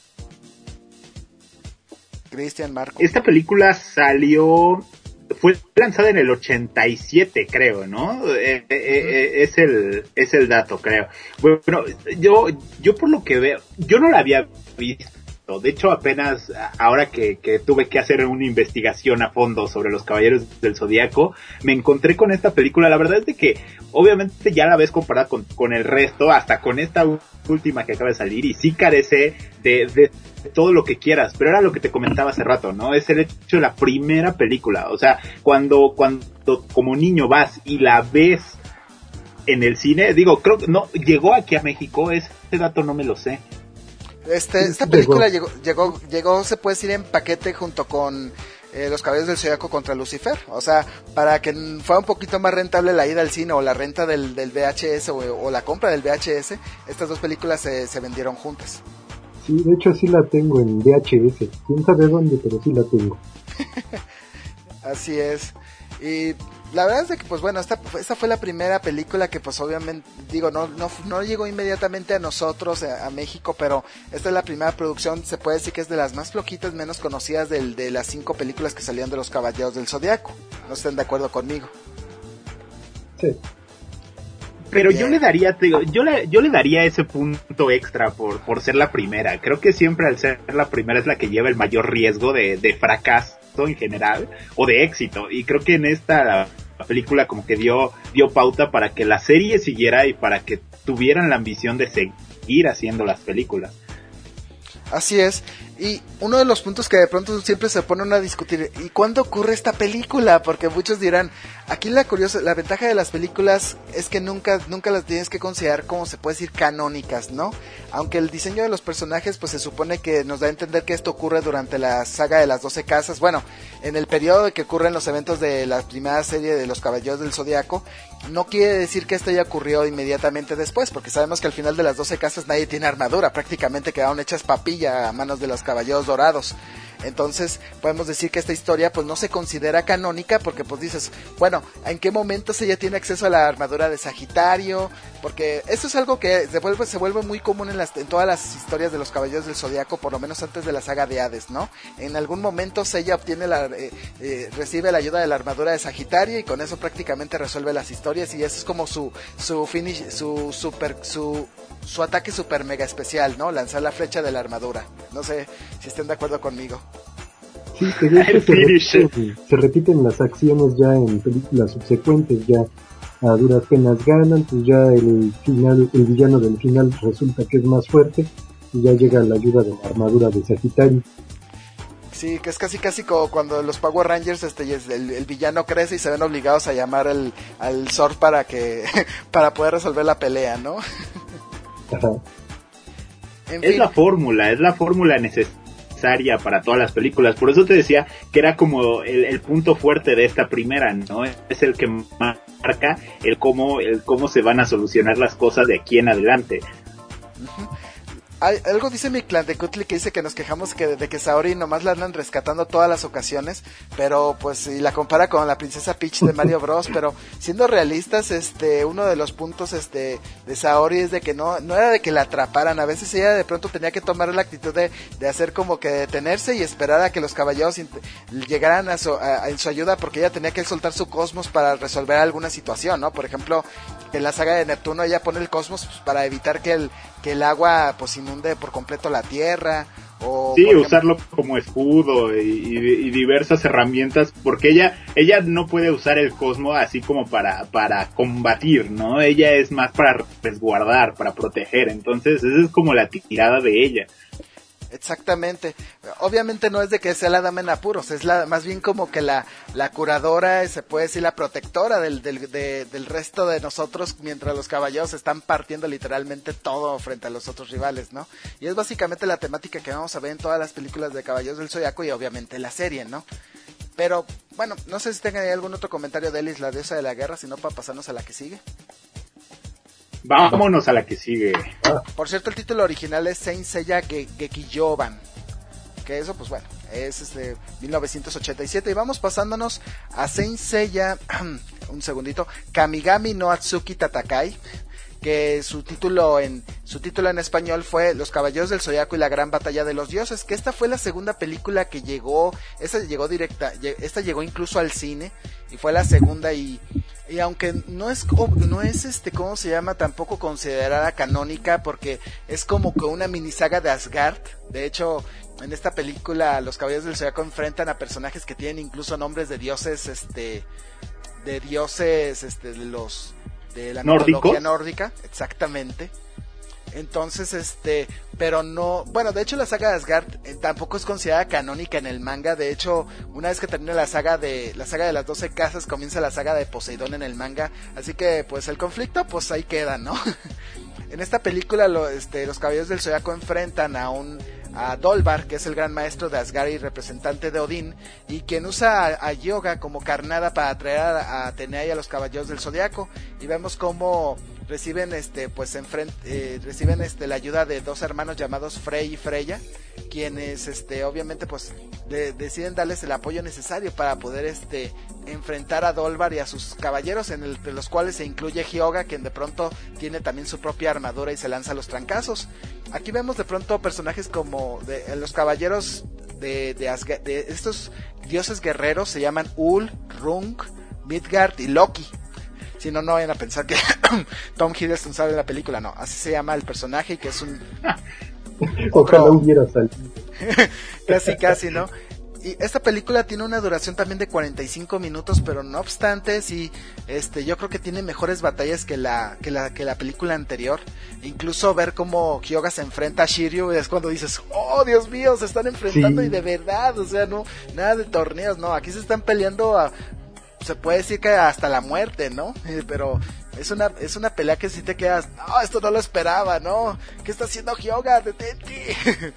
Cristian, Marco.
Esta película salió, fue lanzada en el ochenta y siete, creo, ¿no? Eh, eh, eh, es el es el dato, creo. Bueno, yo yo por lo que veo, yo no la había visto. De hecho, apenas ahora que, que tuve que hacer una investigación a fondo sobre los Caballeros del Zodiaco, me encontré con esta película. La verdad es de que obviamente ya la ves comparada con, con el resto, hasta con esta última que acaba de salir, y sí carece de, de todo lo que quieras, pero era lo que te comentaba hace rato, ¿no? Es el hecho de la primera película. O sea, cuando, cuando como niño vas y la ves en el cine, digo, creo que no, llegó aquí a México, ese dato no me lo sé.
Este, esta película llegó, llegó, llegó, se puede decir, en paquete junto con eh, Los Caballeros del Zodiaco contra Lucifer. O sea, para que fuera un poquito más rentable la ida al cine o la renta del, del V H S o, o la compra del V H S, estas dos películas se, se vendieron juntas.
Sí, de hecho sí la tengo en V H S. Quién sabe dónde, pero sí la tengo.
Así es. Y la verdad es de que, pues bueno, esta, esta fue la primera película que, pues obviamente, digo, no no no llegó inmediatamente a nosotros, a, a México, pero esta es la primera producción, se puede decir que es de las más flojitas, menos conocidas del, de las cinco películas que salían de los Caballeros del Zodiaco. ¿No estén de acuerdo conmigo?
Sí.
Pero
Bien.
yo le daría, te digo, yo le, yo le daría ese punto extra por, por ser la primera. Creo que siempre al ser la primera es la que lleva el mayor riesgo de, de fracaso en general, o de éxito, y creo que en esta la, la película como que dio, dio pauta para que la serie siguiera y para que tuvieran la ambición de seguir haciendo las películas.
Así es, y uno de los puntos que de pronto siempre se ponen a discutir, ¿y cuándo ocurre esta película? Porque muchos dirán, aquí la curiosa, la ventaja de las películas es que nunca, nunca las tienes que considerar como se puede decir canónicas, ¿no? Aunque el diseño de los personajes pues se supone que nos da a entender que esto ocurre durante la saga de las doce casas, bueno, en el periodo de que ocurren los eventos de la primera serie de los Caballeros del Zodiaco. No quiere decir que esto ya ocurrió inmediatamente después, porque sabemos que al final de las doce casas nadie tiene armadura, prácticamente quedaron hechas papilla a manos de los Caballeros Dorados. Entonces podemos decir que esta historia pues no se considera canónica porque pues dices, bueno, ¿en qué momentos ella tiene acceso a la armadura de Sagitario? Porque esto es algo que se vuelve, se vuelve muy común en, las, en todas las historias de los Caballeros del Zodiaco, por lo menos antes de la saga de Hades, ¿no? En algún momento ella obtiene la, eh, eh, recibe la ayuda de la armadura de Sagitario y con eso prácticamente resuelve las historias y eso es como su su finish, su super su su ataque super mega especial, ¿no? Lanzar la flecha de la armadura. No sé si estén de acuerdo conmigo.
Sí, que de hecho se repiten, se repiten las acciones ya en películas subsecuentes, ya a duras penas ganan, pues ya el final, el villano del final resulta que es más fuerte y ya llega la ayuda de la armadura de Sagitario.
Sí, que es casi casi como cuando los Power Rangers, este, el, el villano crece y se ven obligados a llamar al, al Zord para que para poder resolver la pelea, ¿no?
Ajá.
En
es
fin.
la fórmula, es la fórmula necesaria para todas las películas. Por eso te decía que era como el, el punto fuerte de esta primera, ¿no? Es el que marca el cómo, el cómo se van a solucionar las cosas de aquí en adelante.
Uh-huh. Hay, algo dice mi clan de Cutli que dice que nos quejamos que de que Saori nomás la andan rescatando todas las ocasiones, pero pues y la compara con la princesa Peach de Mario Bros, pero siendo realistas, este uno de los puntos este de Saori es de que no no era de que la atraparan, a veces ella de pronto tenía que tomar la actitud de, de hacer como que detenerse y esperar a que los caballeros int- llegaran a su, a, a, en su ayuda, porque ella tenía que soltar su cosmos para resolver alguna situación, ¿no? Por ejemplo, en la saga de Neptuno ella pone el cosmos pues, para evitar que el que el agua pues inunde por completo la tierra o
sí,
ejemplo,
usarlo como escudo y, y, y diversas herramientas, porque ella ella no puede usar el cosmos así como para para combatir, ¿no? Ella es más para resguardar, para proteger, entonces esa es como la tirada de ella.
Exactamente, obviamente no es de que sea la dama en apuros, es la más bien como que la, la curadora, se puede decir la protectora del, del, de, del resto de nosotros, mientras los caballeros están partiendo literalmente todo frente a los otros rivales, ¿no? Y es básicamente la temática que vamos a ver en todas las películas de Caballeros del Zodiaco y obviamente la serie, ¿no? Pero, bueno, no sé si tengan ahí algún otro comentario de Elis, la diosa de la guerra, si no para pasarnos a la que sigue.
Vámonos a la que sigue.
Por cierto, el título original es Saint Seiya Ge- Gekiyoban, que eso pues bueno, es este mil novecientos ochenta y siete y vamos pasándonos a Saint Seiya un segundito, Kamigami no Atsuki Tatakai, que su título en su título en español fue Los Caballeros del Zodiaco y la Gran Batalla de los Dioses, que esta fue la segunda película que llegó, esta llegó directa, esta llegó incluso al cine y fue la segunda y y aunque no es no es este cómo se llama tampoco considerada canónica porque es como que una mini saga de Asgard. De hecho, en esta película los Caballeros del Zodiaco enfrentan a personajes que tienen incluso nombres de dioses este de dioses este de los de la mitología nórdica, exactamente. Entonces, este, pero no, bueno, de hecho la saga de Asgard eh, tampoco es considerada canónica en el manga. De hecho, una vez que termina la saga de la saga de las doce casas, comienza la saga de Poseidón en el manga. Así que, pues el conflicto, pues ahí queda, ¿no? En esta película, lo, este, los Caballeros del Zodiaco enfrentan a un a Dolvar, que es el gran maestro de Asgard y representante de Odín, y quien usa a, a Yoga como carnada para atraer a, a Atenea y a los Caballeros del Zodiaco. Y vemos cómo reciben este pues enfrent, eh, reciben este la ayuda de dos hermanos llamados Frey y Freya, quienes este obviamente pues de, deciden darles el apoyo necesario para poder este enfrentar a Dolvar y a sus caballeros, en el, de los cuales se incluye Hyoga, quien de pronto tiene también su propia armadura y se lanza a los trancazos. Aquí vemos de pronto personajes como de, de los caballeros de, de, Asgard, de estos dioses guerreros, se llaman Ul, Rung, Midgard y Loki. Si no, no vayan a pensar que Tom Hiddleston sale en la película, no, así se llama el personaje y que es un...
Ojalá otro... hubiera salido.
Casi, casi, ¿no? Y esta película tiene una duración también de cuarenta y cinco minutos, pero no obstante, sí, este, yo creo que tiene mejores batallas que la, que la, que la película anterior. Incluso ver cómo Hyoga se enfrenta a Shiryu es cuando dices, oh Dios mío, se están enfrentando, sí. Y de verdad, o sea, no, nada de torneos, no, aquí se están peleando a... se puede decir que hasta la muerte, ¿no? Eh, pero es una es una pelea que si te quedas, no, esto no lo esperaba, ¿no? ¿Qué está haciendo Hyoga? Detente.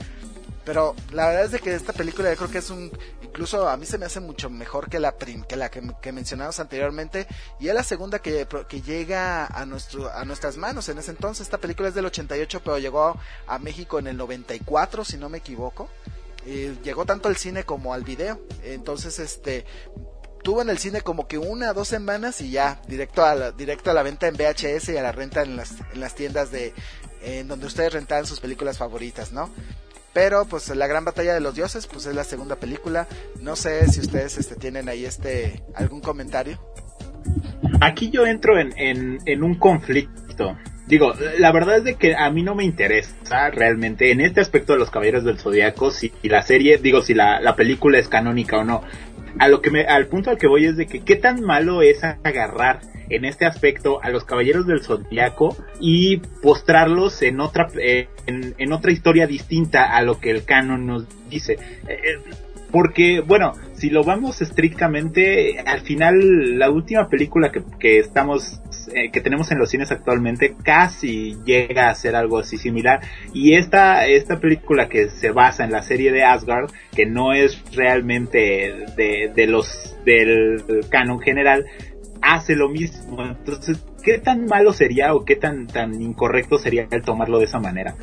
Pero la verdad es de que esta película yo creo que es un, incluso a mí se me hace mucho mejor que la prim, que la que, que mencionamos anteriormente, y es la segunda que, que llega a nuestro a nuestras manos en ese entonces. Esta película es del ochenta y ocho, pero llegó a México en el noventa y cuatro, si no me equivoco. eh, llegó tanto al cine como al video. Entonces, este, tuvo en el cine como que una o dos semanas y ya, directo a la, directo a la venta en V H S y a la renta en las, en las tiendas de, en donde ustedes rentaban sus películas favoritas, ¿no? Pero pues La Gran Batalla de los Dioses pues es la segunda película. No sé si ustedes este tienen ahí este algún comentario.
Aquí yo entro en, en, en un conflicto. Digo, la verdad es de que a mí no me interesa realmente en este aspecto de los Caballeros del Zodiaco si la serie, digo, si la, la película es canónica o no. A lo que me, al punto al que voy es de que qué tan malo es agarrar en este aspecto a los Caballeros del Zodiaco y postrarlos en otra eh, en, en otra historia distinta a lo que el canon nos dice. Eh, porque, bueno, si lo vamos estrictamente, al final la última película que, que estamos eh, que tenemos en los cines actualmente casi llega a ser algo así similar, y esta esta película que se basa en la serie de Asgard, que no es realmente de, de los del canon general, hace lo mismo. Entonces, ¿qué tan malo sería o qué tan tan incorrecto sería el tomarlo de esa manera?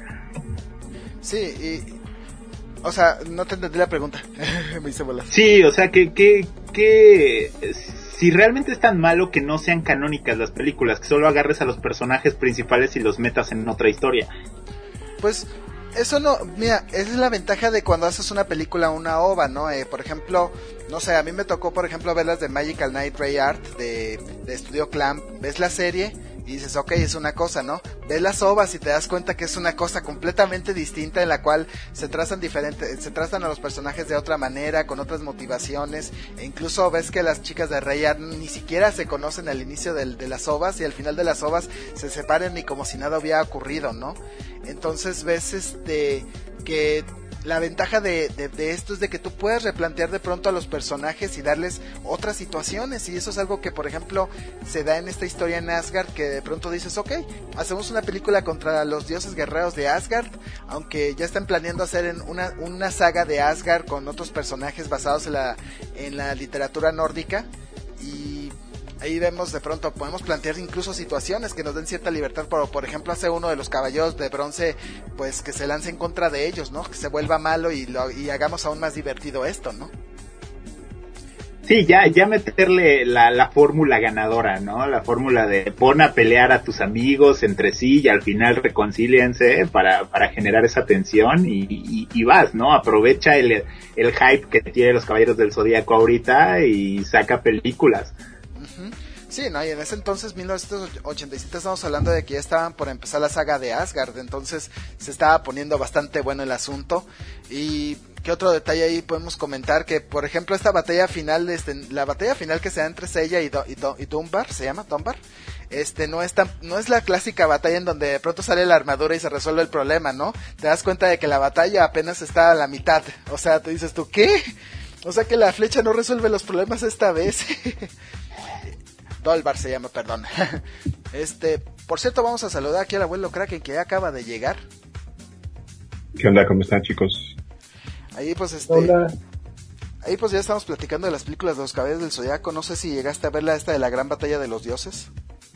Sí, y o sea, no te entendí la pregunta. Me hice bolas.
Sí, o sea, que, que, que si realmente es tan malo que no sean canónicas las películas, que solo agarres a los personajes principales y los metas en otra historia.
Pues eso no, mira, esa es la ventaja de cuando haces una película, una ova, ¿no? Eh, por ejemplo, no sé, a mí me tocó, por ejemplo, ver las de Magical Knight Ray Art de, de Studio Clamp. Ves la serie y dices, ok, es una cosa, ¿no? Ves las ovas y te das cuenta que es una cosa completamente distinta, en la cual se trazan diferentes, se trazan a los personajes de otra manera, con otras motivaciones, e incluso ves que las chicas de Ray Art ni siquiera se conocen al inicio del, de las ovas, y al final de las ovas se separan y como si nada hubiera ocurrido, ¿no? Entonces ves este que la ventaja de, de, de esto es de que tú puedes replantear de pronto a los personajes y darles otras situaciones, y eso es algo que por ejemplo se da en esta historia en Asgard, que de pronto dices, ok, hacemos una película contra los dioses guerreros de Asgard, aunque ya están planeando hacer en una, una saga de Asgard con otros personajes basados en la, en la literatura nórdica, y ahí vemos de pronto, podemos plantear incluso situaciones que nos den cierta libertad, por, por ejemplo hace uno de los caballeros de bronce, pues que se lance en contra de ellos, ¿no? Que se vuelva malo y, lo, y hagamos aún más divertido esto, ¿no?
Sí, ya, ya meterle la, la fórmula ganadora, ¿no? La fórmula de pon a pelear a tus amigos entre sí y al final reconcíliense para, para generar esa tensión y, y, y vas, ¿no? Aprovecha el, el hype que tiene los Caballeros del Zodíaco ahorita y saca películas.
Sí, no, y en ese entonces, mil novecientos ochenta y siete, estamos hablando de que ya estaban por empezar la saga de Asgard, entonces se estaba poniendo bastante bueno el asunto. Y qué otro detalle ahí podemos comentar, que por ejemplo esta batalla final, este, la batalla final que se da entre Seiya y, Do, y, Do, y Dunbar, se llama Dunbar, este no es tan, no es la clásica batalla en donde de pronto sale la armadura y se resuelve el problema, ¿no? Te das cuenta de que la batalla apenas está a la mitad, o sea, te dices tú, ¿qué? O sea que la flecha no resuelve los problemas esta vez. Dolbar se llama, perdón. Este, por cierto, vamos a saludar aquí al abuelo Kraken, que ya acaba de llegar.
¿Qué onda? ¿Cómo están, chicos?
Ahí pues este
Hola.
Ahí pues ya estamos platicando de las películas de los Caballeros del Zodiaco. No sé si llegaste a ver la esta de la Gran Batalla de los Dioses.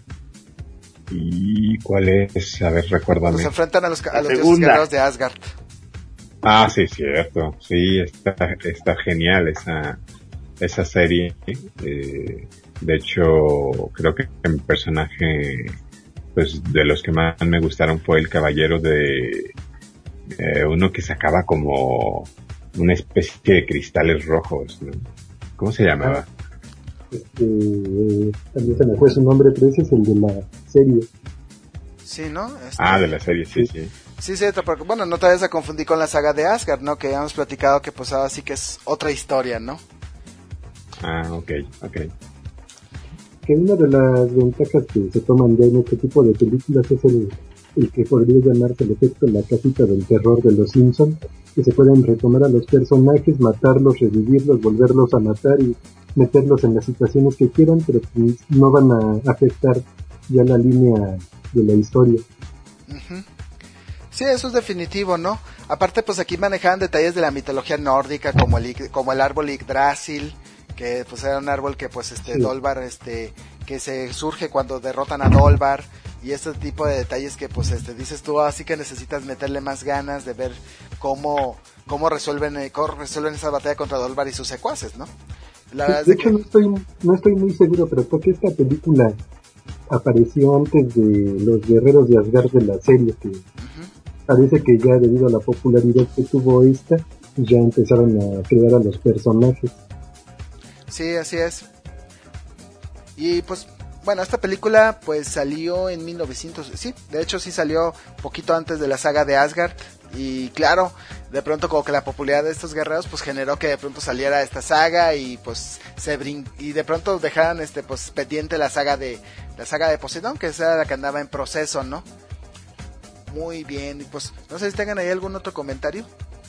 ¿Y cuál es? A ver, recuérdame.
Se enfrentan a los, a los dioses guerreros de Asgard.
Ah, sí, cierto. Sí, está, está genial esa, esa serie. Eh, de hecho, creo que mi personaje, pues, de los que más me gustaron fue el caballero de, eh, uno que sacaba como una especie de cristales rojos, ¿no? ¿Cómo se llamaba?
Este, eh, también se me fue su nombre, pero ese es el de la serie.
Sí, ¿no? Este...
Ah, de la serie, sí, sí.
Sí, sí, porque, bueno, no te vayas a confundir con la saga de Asgard, ¿no? Que ya hemos platicado que pues ahora sí que es otra historia, ¿no?
Ah, ok, ok.
Que una de las ventajas que se toman ya en este tipo de películas es el, el que podría llamarse el efecto la casita del terror de los Simpson, que se pueden retomar a los personajes, matarlos, revivirlos, volverlos a matar y meterlos en las situaciones que quieran, pero que no van a afectar ya la línea de la historia.
Uh-huh. Sí, eso es definitivo, ¿no? Aparte, pues aquí manejaban detalles de la mitología nórdica, como el como el árbol Yggdrasil, que pues era un árbol que pues este sí. Dolvar, este, que se surge cuando derrotan a Dolvar, y este tipo de detalles que pues este dices tú, así que necesitas meterle más ganas de ver cómo cómo resuelven, eh, cómo resuelven esa batalla contra Dolvar y sus secuaces, ¿no? La verdad
de
es
hecho,
que...
no estoy, no estoy muy seguro, pero creo que esta película apareció antes de los guerreros de Asgard de la serie, que uh-huh. parece que ya debido a la popularidad que tuvo esta, ya empezaron a crear a los personajes.
Sí, así es. Y pues, bueno, esta película pues salió en mil novecientos, sí, de hecho sí salió poquito antes de la saga de Asgard. Y claro, de pronto como que la popularidad de estos guerreros pues generó que de pronto saliera esta saga y pues se brin- y de pronto dejaran este pues pendiente la saga de la saga de Poseidón, que esa era la que andaba en proceso, ¿no? Muy bien, y pues no sé si tengan ahí algún otro comentario.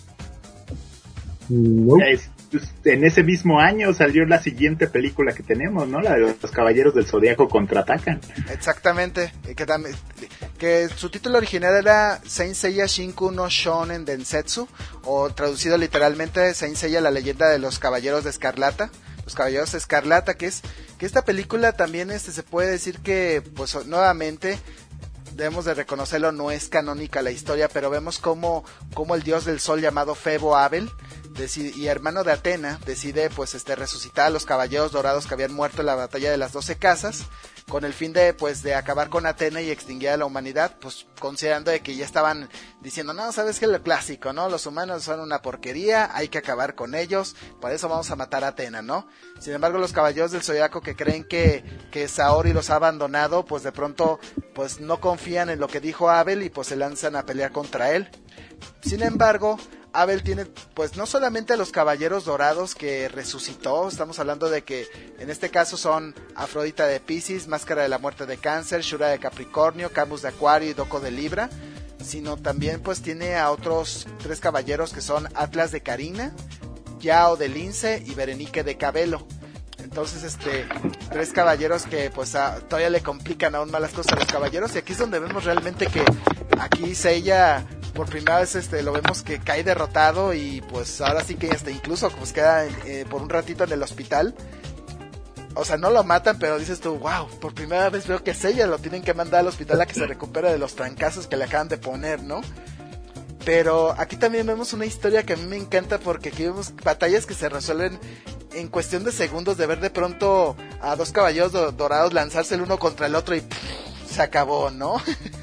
No.
Es, pues, en ese mismo año salió la siguiente película que tenemos, ¿no? La de los Caballeros del Zodiaco contraatacan.
Exactamente, que, también, que su título original era Saint Seiya Shinku no Shonen Densetsu, o traducido literalmente Saint Seiya la leyenda de los Caballeros de Escarlata. Los Caballeros de Escarlata, que es que esta película también este se puede decir que pues nuevamente debemos de reconocerlo, no es canónica la historia, pero vemos cómo, cómo el dios del sol llamado Febo Abel decide, y hermano de Atena decide pues este resucitar a los caballeros dorados que habían muerto en la batalla de las doce casas, con el fin de pues de acabar con Atena y extinguir a la humanidad, pues considerando de que ya estaban diciendo, no, sabes que lo clásico, ¿no? Los humanos son una porquería, hay que acabar con ellos, por eso vamos a matar a Atena, ¿no? Sin embargo, los caballeros del Zodiaco que creen que, que Saori los ha abandonado, pues de pronto pues no confían en lo que dijo Abel y pues se lanzan a pelear contra él. Sin embargo, Abel tiene pues no solamente a los caballeros dorados que resucitó, estamos hablando de que en este caso son Afrodita de Piscis, Máscara de la Muerte de Cáncer, Shura de Capricornio, Camus de Acuario y Doco de Libra, sino también pues tiene a otros tres caballeros que son Atlas de Carina, Yao de Lince y Berenique de Cabelo. Entonces, este, tres caballeros que pues a, todavía le complican aún más las cosas a los caballeros, y aquí es donde vemos realmente que aquí Seiya por primera vez este lo vemos que cae derrotado y pues ahora sí que hasta incluso pues queda eh, por un ratito en el hospital. O sea, no lo matan, pero dices tú, wow, por primera vez veo que Seiya lo tienen que mandar al hospital a que se recupere de los trancazos que le acaban de poner, ¿no? Pero aquí también vemos una historia que a mí me encanta, porque aquí vemos batallas que se resuelven en cuestión de segundos, de ver de pronto a dos caballeros do- dorados lanzarse el uno contra el otro y pff, se acabó, ¿no?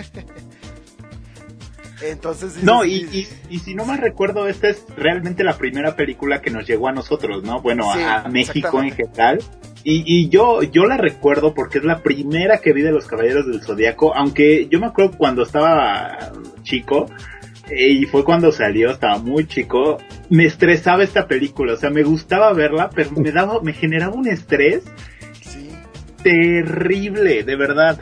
Entonces dices,
no, y, y, y si no mal recuerdo, esta es realmente la primera película que nos llegó a nosotros, ¿no? Bueno, sí, a, a México en general. Y, y yo yo la recuerdo porque es la primera que vi de los Caballeros del Zodiaco, aunque yo me acuerdo cuando estaba chico, eh, y fue cuando salió, estaba muy chico, me estresaba esta película, o sea, me gustaba verla, pero me daba, me generaba un estrés
sí.
terrible, de verdad.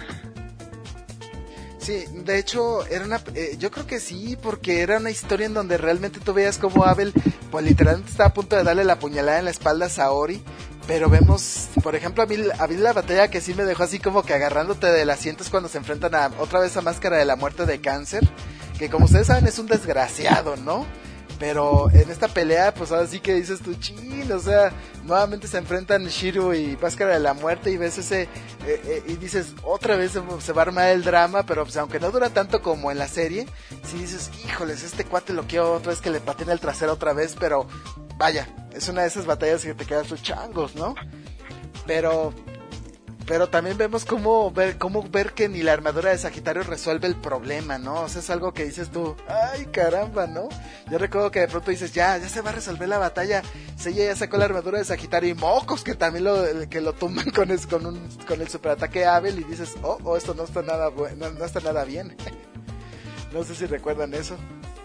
Sí, de hecho, era una, eh, yo creo que sí, porque era una historia en donde realmente tú veías como Abel, pues literalmente estaba a punto de darle la puñalada en la espalda a Saori, pero vemos, por ejemplo, a mí, a mí la batalla que sí me dejó así como que agarrándote del asiento es cuando se enfrentan a, otra vez a Máscara de la Muerte de Cáncer, que como ustedes saben es un desgraciado, ¿no? Pero en esta pelea, pues ahora sí que dices tú, chin, o sea, nuevamente se enfrentan Shiro y Máscara de la Muerte y ves ese, eh, eh, y dices, otra vez se, se va a armar el drama, pero pues aunque no dura tanto como en la serie, sí dices, híjoles, este cuate lo quiero otra vez que le pateen el trasero otra vez, pero vaya, es una de esas batallas que te quedan tus changos, ¿no? Pero... Pero también vemos cómo ver, cómo ver que ni la armadura de Sagitario resuelve el problema, ¿no? O sea, es algo que dices tú, ay, caramba, ¿no? Yo recuerdo que de pronto dices, ya, ya se va a resolver la batalla. Seiya ya sacó la armadura de Sagitario y mocos que también lo, que lo tumban con, es, con, un, con el superataque Abel y dices, oh, oh, esto no está nada bueno, no, no está nada bien. No sé si recuerdan eso.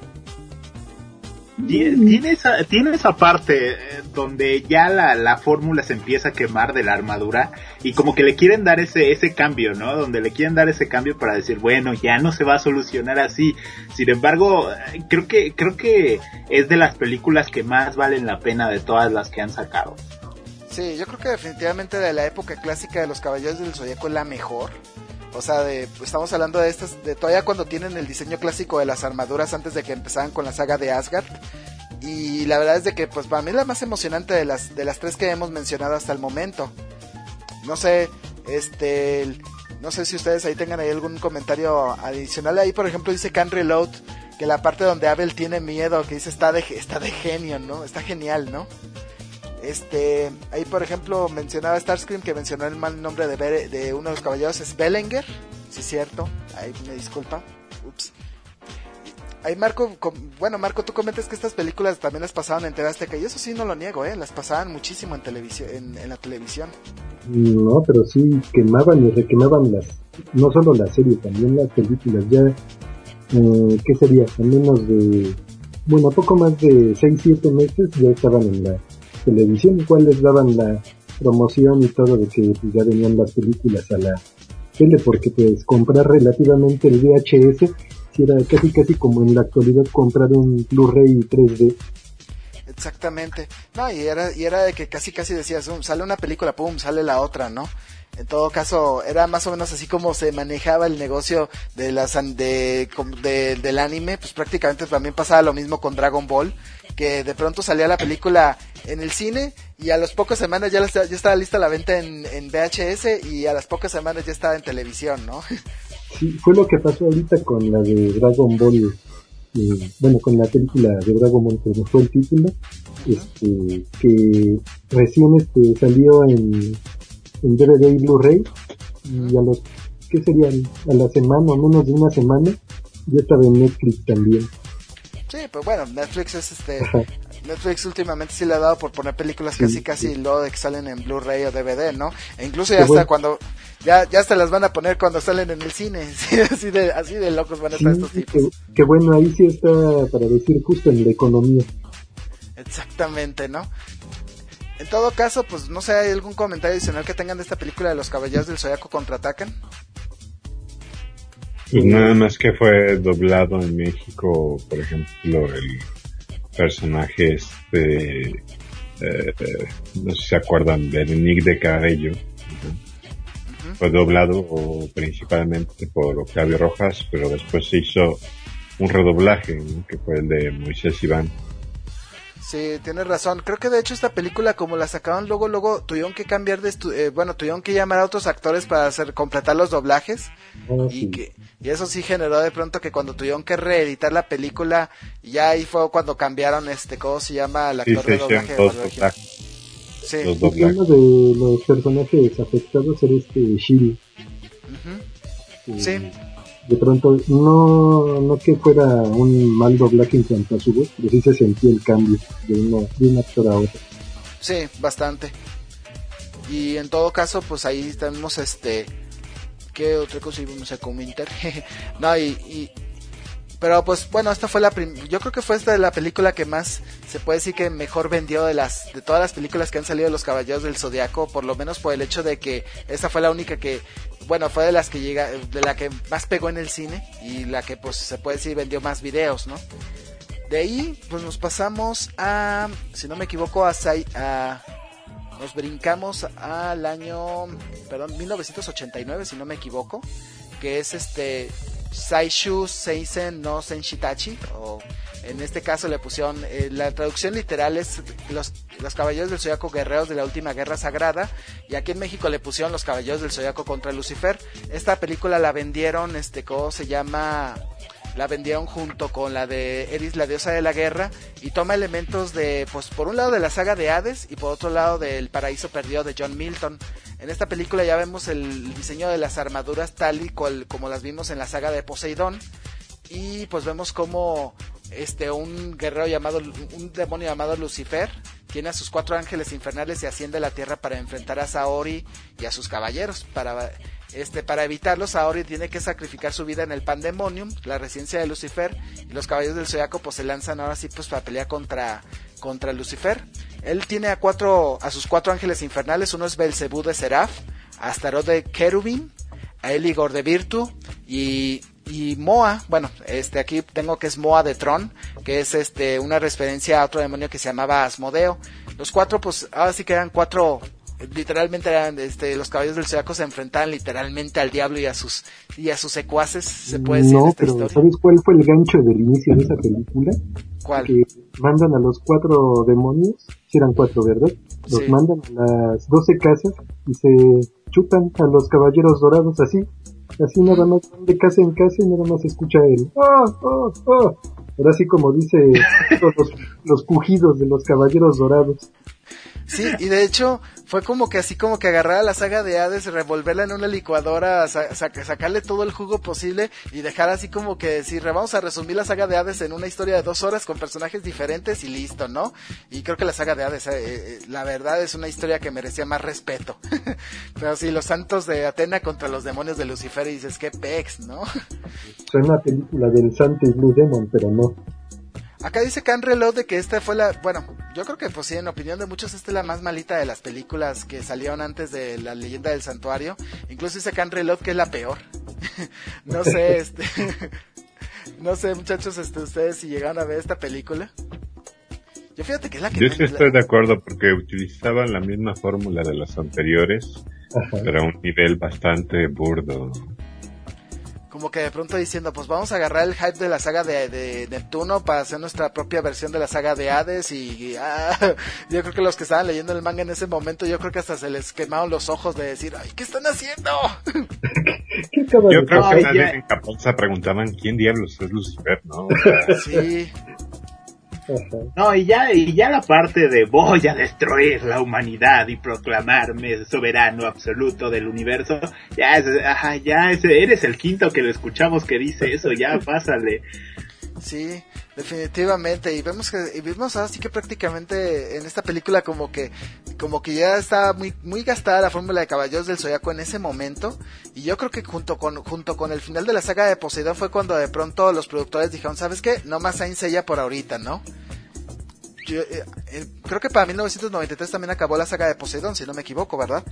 Tiene esa, tiene esa parte donde ya la, la fórmula se empieza a quemar de la armadura y como que le quieren dar ese, ese cambio, ¿no? Donde le quieren dar ese cambio para decir, bueno, ya no se va a solucionar así. Sin embargo, creo que, creo que es de las películas que más valen la pena de todas las que han sacado.
Sí, yo creo que definitivamente de la época clásica de los Caballeros del Zodiaco es la mejor. O sea, de, estamos hablando de estas, de todavía cuando tienen el diseño clásico de las armaduras antes de que empezaran con la saga de Asgard. Y la verdad es de que, pues, para mí es la más emocionante de las, de las tres que hemos mencionado hasta el momento. No sé, este, no sé si ustedes ahí tengan ahí algún comentario adicional. Ahí, por ejemplo, dice Can Reload, que que la parte donde Abel tiene miedo, que dice está de, está de genio, ¿no? Está genial, ¿no? Este, ahí por ejemplo mencionaba Starscream, que mencionó el mal nombre de, Bere, de uno de los caballeros, es Belenguer, sí es cierto, ahí me disculpa, ups. Ahí Marco, com, bueno Marco, tú comentas que estas películas también las pasaban en T V Azteca, y eso sí no lo niego, eh, las pasaban muchísimo en televisión, en, en la televisión.
No, pero sí quemaban y requemaban las, no solo la serie, también las películas, ya, eh, ¿qué sería? A menos de, bueno, poco más de seis siete meses ya estaban en la televisión, igual les daban la promoción y todo de que pues, ya venían las películas a la tele, porque pues comprar relativamente el V H S si era casi casi como en la actualidad comprar un Blu-ray tres D.
Exactamente, no, y era, y era de que casi casi decías, um, sale una película, pum, sale la otra, ¿no? En todo caso, era más o menos así como se manejaba el negocio de las de, de del anime, pues prácticamente también pasaba lo mismo con Dragon Ball, que de pronto salía la película en el cine y a las pocas semanas ya, la, ya estaba lista la venta en, en V H S y a las pocas semanas ya estaba en televisión, ¿no?
Sí, fue lo que pasó ahorita con la de Dragon Ball, eh, bueno, con la película de Dragon Ball, que fue el título, uh-huh. este, que recién este salió en en D V D y Blu-ray, y a los, ¿qué serían? A la semana o menos de una semana, ya estaba en Netflix también.
Sí, pues bueno, Netflix es este, Ajá. Netflix últimamente sí le ha dado por poner películas casi sí, casi sí. Luego de que salen en Blu-ray o D V D, ¿no? E incluso ya hasta bueno. cuando, ya, ya hasta las van a poner cuando salen en el cine, ¿sí? así de, así de locos van a estar sí, estos tipos.
Que, que bueno, ahí sí está para decir justo en la economía.
Exactamente, ¿no? En todo caso, pues no sé, ¿hay algún comentario adicional que tengan de esta película de los Caballeros del Zodiaco contraatacan?
Pues nada más que fue doblado en México, por ejemplo, el personaje este, eh, eh, no sé si se acuerdan del Nick de Cabello, ¿no? Uh-huh. Fue doblado principalmente por Octavio Rojas, pero después se hizo un redoblaje, ¿no? Que fue el de Moisés Iván.
Sí, tienes razón. Creo que de hecho esta película, como la sacaron luego, luego tuvieron que cambiar de estu- eh, bueno, tuvieron que llamar a otros actores para hacer completar los doblajes. Oh, y sí. que y eso sí generó de pronto que cuando tuvieron que reeditar la película, ya ahí fue cuando cambiaron este, ¿cómo se llama? El actor sí, de doblaje.
Dos doblajes.
Sí.
Los doblajes. Uno de los personajes afectados era este Shiri.
Uh-huh. Sí. sí.
De pronto, no no que fuera un mal doblaje en cuanto a su voz, pero sí se sentía el cambio de, una, de un actor a otro.
Sí, bastante. Y en todo caso, pues ahí tenemos este... ¿Qué otra cosa íbamos a comentar? no, y, y... Pero pues bueno, esta fue la prim- yo creo que fue esta la película que más se puede decir que mejor vendió de las de todas las películas que han salido de los Caballeros del Zodiaco, por lo menos por el hecho de que esta fue la única que, bueno, fue de las que llega, de la que más pegó en el cine y la que pues se puede decir vendió más videos, ¿no? De ahí pues nos pasamos a, si no me equivoco, a, a nos brincamos al año, perdón, mil novecientos ochenta y nueve, si no me equivoco, que es este Saishu Seisen no Senshitachi, o en este caso le pusieron, eh, la traducción literal es los, los Caballeros del Zodiaco Guerreros de la Última Guerra Sagrada, y aquí en México le pusieron Los Caballeros del Zodiaco contra Lucifer. Esta película la vendieron, este, ¿cómo se llama? La vendieron junto con la de Eris, la diosa de la guerra, y toma elementos de, pues por un lado de la saga de Hades y por otro lado del Paraíso Perdido de John Milton. En esta película ya vemos el diseño de las armaduras tal y cual como las vimos en la saga de Poseidón, y pues vemos como este un guerrero llamado, un demonio llamado Lucifer, tiene a sus cuatro ángeles infernales y asciende a la tierra para enfrentar a Saori y a sus caballeros. Para este para evitarlo, Saori tiene que sacrificar su vida en el Pandemonium, la residencia de Lucifer, y los Caballeros del Zodiaco pues se lanzan ahora sí pues para pelear contra contra Lucifer. Él tiene a cuatro a sus cuatro ángeles infernales, uno es Belcebú de Seraph, Astaroth de Querubín, a Eligor de Virtu y y Moa, bueno, este aquí tengo que es Moa de Tron, que es este una referencia a otro demonio que se llamaba Asmodeo. Los cuatro pues ahora sí que eran cuatro, literalmente eran este los Caballeros del Zodiaco se enfrentaban literalmente al diablo y a sus y a sus secuaces, se puede decir.
No,
esta
pero
historia.
¿sabes cuál fue el gancho del inicio de esa película?
¿Cuál?
Que mandan a los cuatro demonios, si eran cuatro, ¿verdad? Los sí. mandan a las doce casas y se chutan a los caballeros dorados así. Así nada más de casa en casa y nada más se escucha el ¡oh, oh, oh! Ahora sí como dice los, los pujidos de los caballeros dorados.
Sí, y de hecho fue como que así como que agarrar a la saga de Hades, revolverla en una licuadora, sa- sa- sacarle todo el jugo posible y dejar así como que decir, vamos a resumir la saga de Hades en una historia de dos horas con personajes diferentes y listo, ¿no? Y creo que la saga de Hades, eh, eh, la verdad es una historia que merecía más respeto. Pero sí, los santos de Atena contra los demonios de Lucifer y dices, qué pex, ¿no?
Fue una película del Santo y Blue Demon, pero no.
Acá dice Can Reload de que esta fue la, bueno, yo creo que pues sí, en opinión de muchos esta es la más malita de las películas que salieron antes de La Leyenda del Santuario. Incluso dice Can Reload que es la peor. No sé, este no sé, muchachos, este ustedes si llegaron a ver esta película. Yo fíjate que es la que
Yo
me-
sí estoy de acuerdo porque utilizaban la misma fórmula de las anteriores,
Ajá.
pero a un nivel bastante burdo.
como que de pronto diciendo, pues vamos a agarrar el hype de la saga de, de Neptuno para hacer nuestra propia versión de la saga de Hades y, y, ah, yo creo que los que estaban leyendo el manga en ese momento, yo creo que hasta se les quemaron los ojos de decir, ay, ¿qué están haciendo?
¿Qué acaba
Yo
de
creo
pasar?
que
Ay,
nadie
ya.
en Japón se preguntaban quién diablos es Lucifer, ¿no? O sea,
Sí,
Ajá.
No, y ya, y ya la parte de voy a destruir la humanidad y proclamarme soberano absoluto del universo, ya es, ajá, ya es, eres el quinto que lo escuchamos que dice eso, ya pásale.
sí, definitivamente. Y vemos que, y vemos así que prácticamente en esta película como que, como que ya está muy, muy gastada la fórmula de Caballeros del Zodiaco en ese momento. Y yo creo que junto con, junto con el final de la saga de Poseidón fue cuando de pronto los productores dijeron, ¿sabes qué? No más Saint Seiya por ahorita, ¿no? Yo, eh, eh, creo que para mil novecientos noventa y tres también acabó la saga de Poseidón, si no me equivoco, ¿verdad?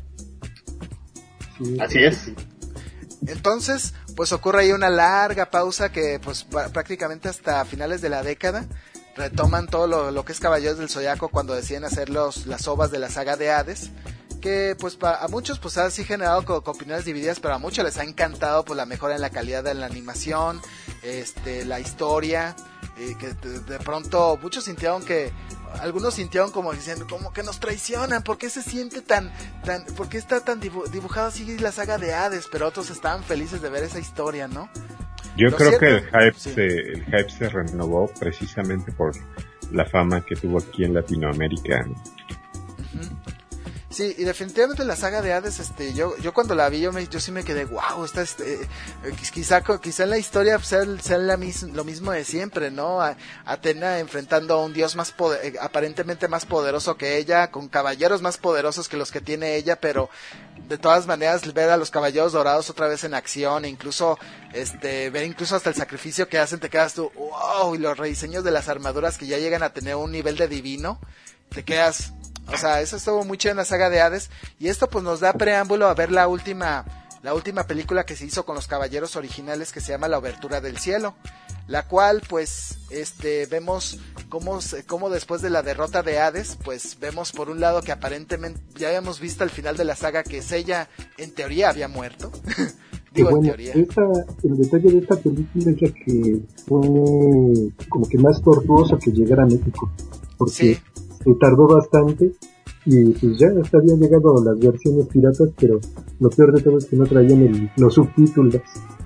Sí,
Así es.
Entonces, pues ocurre ahí una larga pausa que pues pa- prácticamente hasta finales de la década retoman todo lo, lo que es Caballeros del Zodiaco cuando deciden hacer los, las ovas de la saga de Hades, que pues pa- a muchos pues ha sí generado co- co- opiniones divididas, pero a muchos les ha encantado pues la mejora en la calidad de la animación, este, la historia, eh, que de, de pronto muchos sintieron que algunos sintieron como diciendo como que nos traicionan, ¿por qué se siente tan tan por qué está tan dibu- dibujado así la saga de Hades? Pero otros estaban felices de ver esa historia, ¿no?
yo
Lo
creo
cierto-
que el hype,
sí.
se, el hype se renovó precisamente por la fama que tuvo aquí en Latinoamérica.
Ujú. Sí, y definitivamente la saga de Hades, este, yo, yo cuando la vi, yo, me, yo sí me quedé, wow, esta, este, eh, quizá, quizá en la historia sea, sea la mis, lo mismo de siempre, ¿no? A, Atena enfrentando a un dios más poder, eh, aparentemente más poderoso que ella, con caballeros más poderosos que los que tiene ella, pero de todas maneras ver a los caballeros dorados otra vez en acción, e incluso, este, ver incluso hasta el sacrificio que hacen, te quedas tú, wow, y los rediseños de las armaduras que ya llegan a tener un nivel de divino, te quedas, o sea, eso estuvo muy chido en la saga de Hades, y esto pues nos da preámbulo a ver la última, la última película que se hizo con los caballeros originales, que se llama La Obertura del Cielo, la cual pues este vemos cómo, cómo después de la derrota de Hades, pues vemos por un lado que aparentemente ya habíamos visto al final de la saga que Seiya en teoría había muerto.
Que
Digo, en
bueno,
teoría.
esta, el detalle de esta película es la que fue como que más tortuoso que llegar a México, porque
Sí.
se tardó bastante y pues ya hasta habían llegado las versiones piratas, pero lo peor de todo es que no traían el, los subtítulos.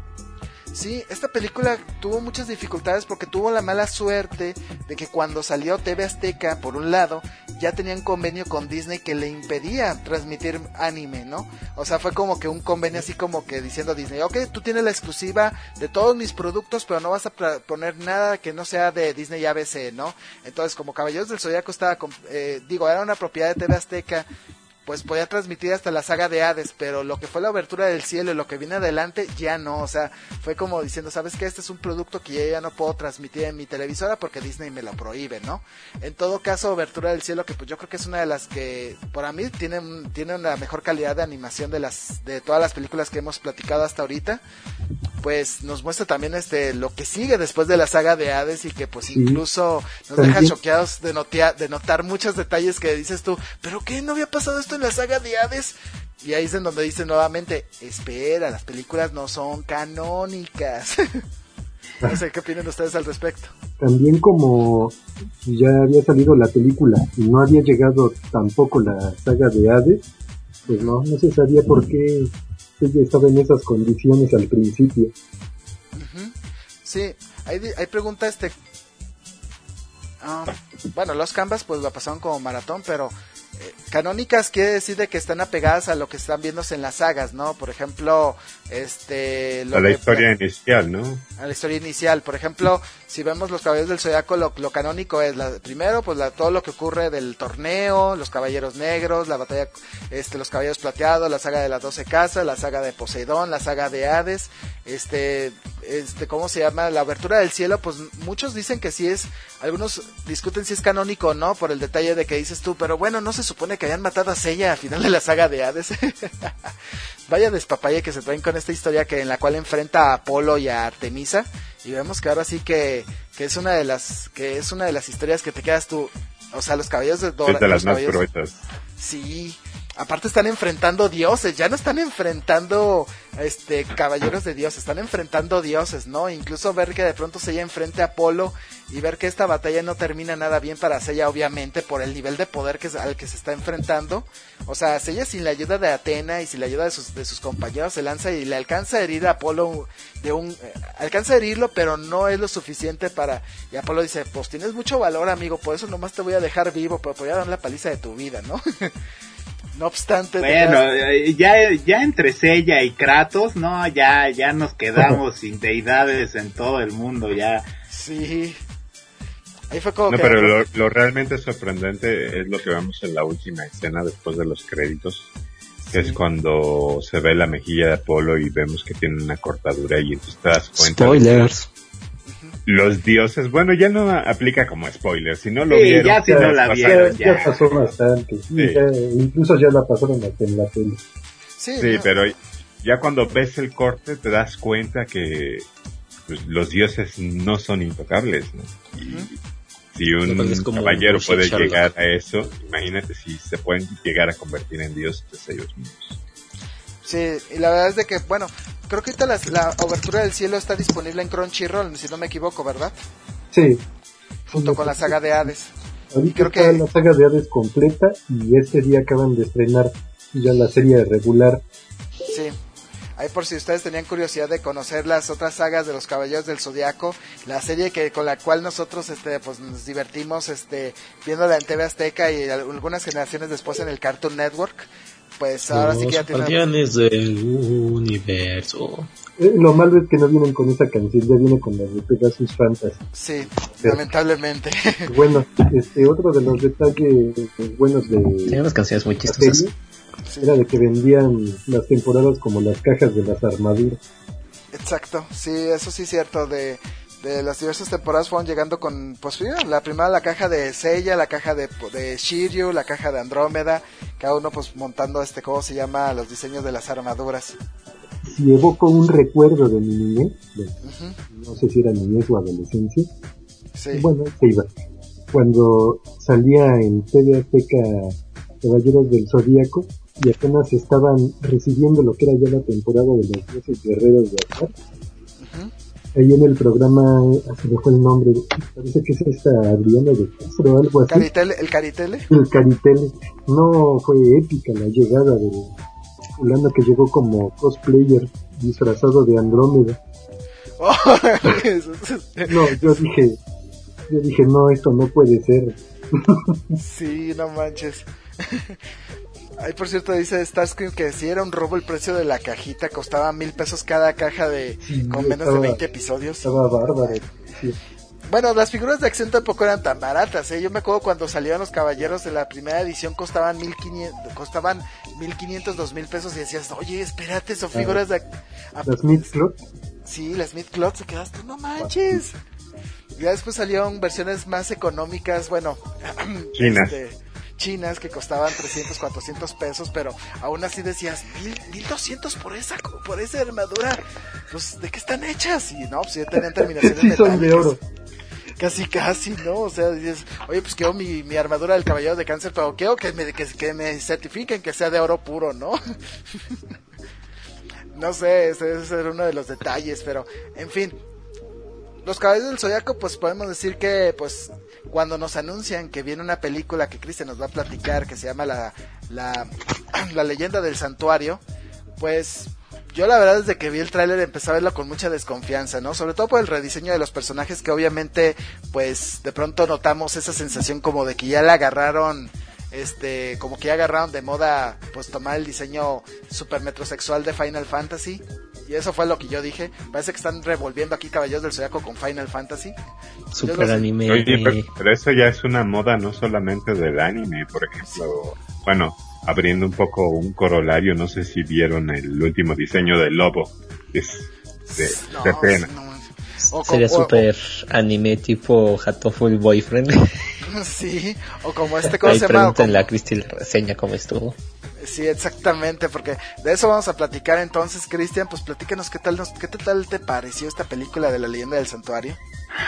Sí, esta película tuvo muchas dificultades porque tuvo la mala suerte de que cuando salió T V Azteca, por un lado, ya tenían convenio con Disney que le impedía transmitir anime, ¿no? O sea, fue como que un convenio así como que diciendo a Disney, ok, tú tienes la exclusiva de todos mis productos, pero no vas a pra- poner nada que no sea de Disney A B C, ¿no? Entonces, como Caballeros del Zodiaco estaba, con- eh, digo, era una propiedad de T V Azteca, pues podía transmitir hasta la saga de Hades, pero lo que fue La Obertura del Cielo y lo que viene adelante ya no, o sea, fue como diciendo, ¿sabes qué? Este es un producto que yo ya no puedo transmitir en mi televisora porque Disney me lo prohíbe, ¿no? En todo caso, Obertura del Cielo, que pues yo creo que es una de las que, para mí, tiene, tiene una mejor calidad de animación de las de todas las películas que hemos platicado hasta ahorita, pues nos muestra también este lo que sigue después de la saga de Hades y que pues
Sí.
incluso nos
También.
deja choqueados de, notea- de notar muchos detalles que dices tú, ¿pero qué? ¿No había pasado esto en la saga de Hades? Y ahí es en donde dice nuevamente, espera, las películas no son canónicas. No sé qué opinan ustedes al respecto.
También como ya había salido la película y no había llegado tampoco la saga de Hades, pues no, no se sabía por qué ella estaba en esas condiciones al principio.
Uh-huh. Sí, ahí, ahí pregunta este... Uh, bueno, los Canvas pues lo pasaron como maratón, pero... Eh, canónicas quiere decir de que están apegadas a lo que están viéndose en las sagas, ¿no? Por ejemplo, este... Lo
a la
que,
historia inicial, ¿no?
A la historia inicial. Por ejemplo, si vemos los Caballeros del Zodiaco, lo, lo canónico es, la, primero, pues la, todo lo que ocurre del torneo, los Caballeros Negros, la batalla, este, los Caballeros Plateados, la saga de las doce casas, la saga de Poseidón, la saga de Hades, este, este, ¿cómo se llama? La abertura del cielo, pues muchos dicen que sí es, algunos discuten si es canónico o no, por el detalle de que dices tú, pero bueno, no se supone que hayan matado a Seiya al final de la saga de Hades. Vaya despapalle que se traen con esta historia que en la cual enfrenta a Apolo y a Artemisa, y vemos que ahora sí que, que es una de las que es una de las historias que te quedas tú, o sea, los caballeros de Dora,
es de las
los
más proetas.
Sí, aparte están enfrentando dioses, ya no están enfrentando este caballeros de dioses, están enfrentando dioses, ¿no? Incluso ver que de pronto Seiya enfrente a Apolo y ver que esta batalla no termina nada bien para Seiya, obviamente, por el nivel de poder que, al que se está enfrentando. O sea, Seiya sin la ayuda de Atena y sin la ayuda de sus, de sus compañeros se lanza y le alcanza a herir a Apolo de un... Eh, alcanza a herirlo, pero no es lo suficiente para... Y Apolo dice, pues tienes mucho valor, amigo, por eso nomás te voy a dejar vivo, pero te voy a dar la paliza de tu vida, ¿no? No obstante...
Bueno, das... ya, ya entre Seiya y Kratos, no, ya, ya nos quedamos sin deidades en todo el mundo, ya...
Sí... Ahí fue como
no,
que...
pero lo, lo realmente sorprendente es lo que vemos en la última escena después de los créditos, que sí. Es cuando se ve la mejilla de Apolo y vemos que tiene una cortadura y entonces te das cuenta.
Spoilers.
Los dioses, bueno, ya no aplica como spoiler, si no lo
sí,
vieron.
Ya si no la vieron,
ya. Ya pasó bastante, sí. Ya, incluso ya la pasaron hasta en la tele.
Sí,
sí
no.
Pero ya cuando ves el corte te das cuenta que pues, los dioses no son intocables, ¿no? Y, uh-huh. Si un caballero puede llegar a eso, imagínate si se pueden llegar a convertir en dioses ellos mismos.
Sí, y la verdad es de que, bueno, creo que ahorita la, la obertura del cielo está disponible en Crunchyroll, si no me equivoco, ¿verdad?
Sí.
Junto sí, con la saga de Hades.
Ahorita creo que la saga de Hades completa y este día acaban de estrenar ya la serie regular.
Sí. Ahí por si ustedes tenían curiosidad de conocer las otras sagas de los Caballeros del Zodiaco, la serie que con la cual nosotros este pues nos divertimos este viéndola en T V Azteca y algunas generaciones después en el Cartoon Network, pues ahora
los
sí que ya tienen...
Guardianes del Universo.
Eh, lo malo es que no vienen con esa canción, ya viene con la de Pegasus Fantasy.
Sí, pero, lamentablemente.
Bueno, este otro de los detalles buenos de...
Tiene unas canciones muy chistosas.
Serie, sí. Era de que vendían las temporadas como las cajas de las armaduras.
Exacto, sí, eso sí es cierto, de, de las diversas temporadas fueron llegando con, pues mira, la primera la caja de Seiya, la caja de, de Shiryu, la caja de Andrómeda, cada uno pues montando este, ¿cómo se llama? Los diseños de las armaduras.
Si evoco un recuerdo de mi niñez, de, uh-huh. no sé si era niñez o adolescencia,
sí.
Bueno, se iba. Cuando salía en T V Azteca Caballeros del Zodíaco y apenas estaban recibiendo lo que era ya la temporada de los dioses guerreros de Asgard. Uh-huh. Ahí en el programa, se me fue el nombre, parece que es esta Adriana de Castro o algo así.
Caritele, ¿El Caritele?
El Caritele. No, fue épica la llegada de fulano que llegó como cosplayer disfrazado de Andrómeda.
Oh,
no, yo dije, yo dije, no, esto no puede ser.
Sí, no manches. Ay, por cierto, dice Starscream que si era un robo el precio de la cajita, costaba mil pesos cada caja de sí, con menos estaba, de veinte episodios.
Estaba bárbaro. Sí.
Bueno, las figuras de acción tampoco eran tan baratas, ¿eh? Yo me acuerdo cuando salieron los caballeros de la primera edición costaban mil quinientos, costaban mil quinientos, dos mil pesos y decías, oye, espérate, son figuras de...
Ah, ¿las Smith-Cloth?
Sí, las Smith-Cloth, se quedaste, no manches. Ya después salieron versiones más económicas, bueno,
chinas.
Este, chinas que costaban trescientos, cuatrocientos pesos, pero aún así decías, mil doscientos por esa, por esa armadura, pues, ¿de qué están hechas? Y no, pues ya tenían terminaciones
sí, son de oro.
Casi, casi, ¿no? O sea, dices, oye, pues quiero mi, mi armadura del caballero de cáncer, pero quiero que me, que, que me certifiquen que sea de oro puro, ¿no? No sé, ese, ese era uno de los detalles, pero, en fin. Los Caballeros del Zodiaco, pues podemos decir que, pues, cuando nos anuncian que viene una película que Cristian nos va a platicar, que se llama la, la, la Leyenda del Santuario, pues, yo la verdad desde que vi el tráiler empecé a verlo con mucha desconfianza, ¿no? Sobre todo por el rediseño de los personajes, que obviamente, pues, de pronto notamos esa sensación como de que ya la agarraron, este, como que ya agarraron de moda, pues, tomar el diseño super metrosexual de Final Fantasy. Y eso fue lo que yo dije. Parece que están revolviendo aquí Caballeros del Zodiaco con Final Fantasy.
Super anime.
Oye, pero, pero eso ya es una moda no solamente del anime, por ejemplo. Bueno, abriendo un poco un corolario, no sé si vieron el último diseño del lobo. Es de,
no,
de pena.
No. O
Sería
como,
super o, anime tipo Hatoful Boyfriend.
Sí, o como este, ¿cómo
Ahí
se llama?
pregúntenle a Cristi la reseña cómo estuvo.
Sí, exactamente, porque de eso vamos a platicar entonces, Cristian. Pues platícanos qué tal, nos, qué tal te pareció esta película de la Leyenda del Santuario.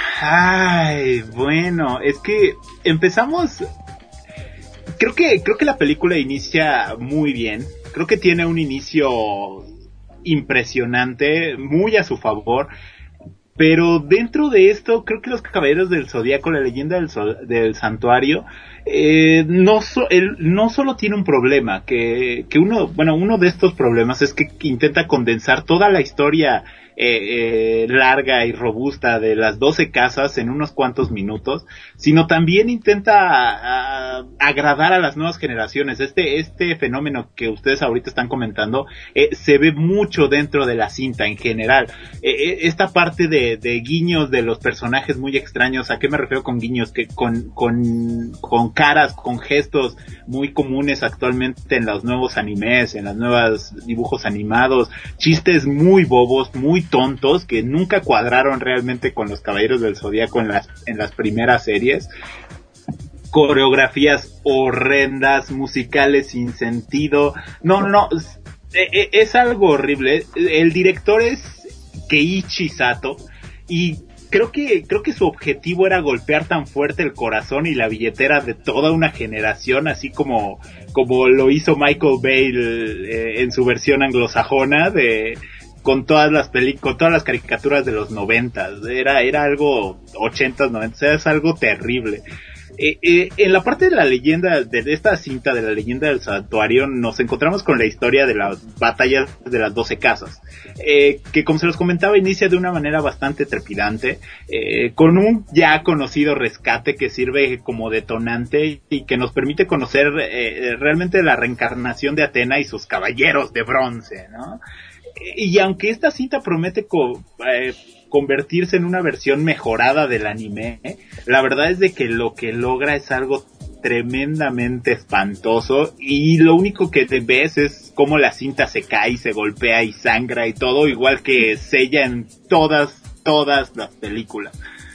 Ay, bueno, es que empezamos. Creo que creo que la película inicia muy bien. Creo que tiene un inicio impresionante, muy a su favor. Pero dentro de esto, creo que los Caballeros del Zodiaco, la Leyenda del, so- del Santuario, eh, no, so- el, no solo tiene un problema, que, que uno, bueno, uno de estos problemas es que intenta condensar toda la historia eh, eh, larga y robusta de las doce casas en unos cuantos minutos, sino también intenta a, a, agradar a las nuevas generaciones. Este, este fenómeno que ustedes ahorita están comentando, eh, se ve mucho dentro de la cinta en general. Eh, esta parte de, de guiños de los personajes muy extraños, ¿a qué me refiero con guiños? Que con, con, con caras, con gestos muy comunes actualmente en los nuevos animes, en los nuevos dibujos animados, chistes muy bobos, muy tontos, que nunca cuadraron realmente con los Caballeros del Zodiaco en las, en las primeras series. Coreografías horrendas, musicales sin sentido. No, no, es, es algo horrible. El director es Keiichi Sato y creo que creo que su objetivo era golpear tan fuerte el corazón y la billetera de toda una generación, así como como lo hizo Michael Bay eh, en su versión anglosajona de con todas las películas, con todas las caricaturas de los noventas. Era era algo ochentas, noventas, es algo terrible. Eh, eh, en la parte de la leyenda, de esta cinta de la Leyenda del Santuario, nos encontramos con la historia de las batallas de las doce casas, eh, que como se los comentaba, inicia de una manera bastante trepidante, eh, con un ya conocido rescate que sirve como detonante y que nos permite conocer eh, realmente la reencarnación de Atena y sus caballeros de bronce, ¿no? Y aunque esta cinta promete co- eh, convertirse en una versión mejorada del anime, ¿eh? La verdad es de que lo que logra es algo tremendamente espantoso y lo único que te ves es cómo la cinta se cae y se golpea y sangra y todo, igual que Seiya en todas, todas las películas.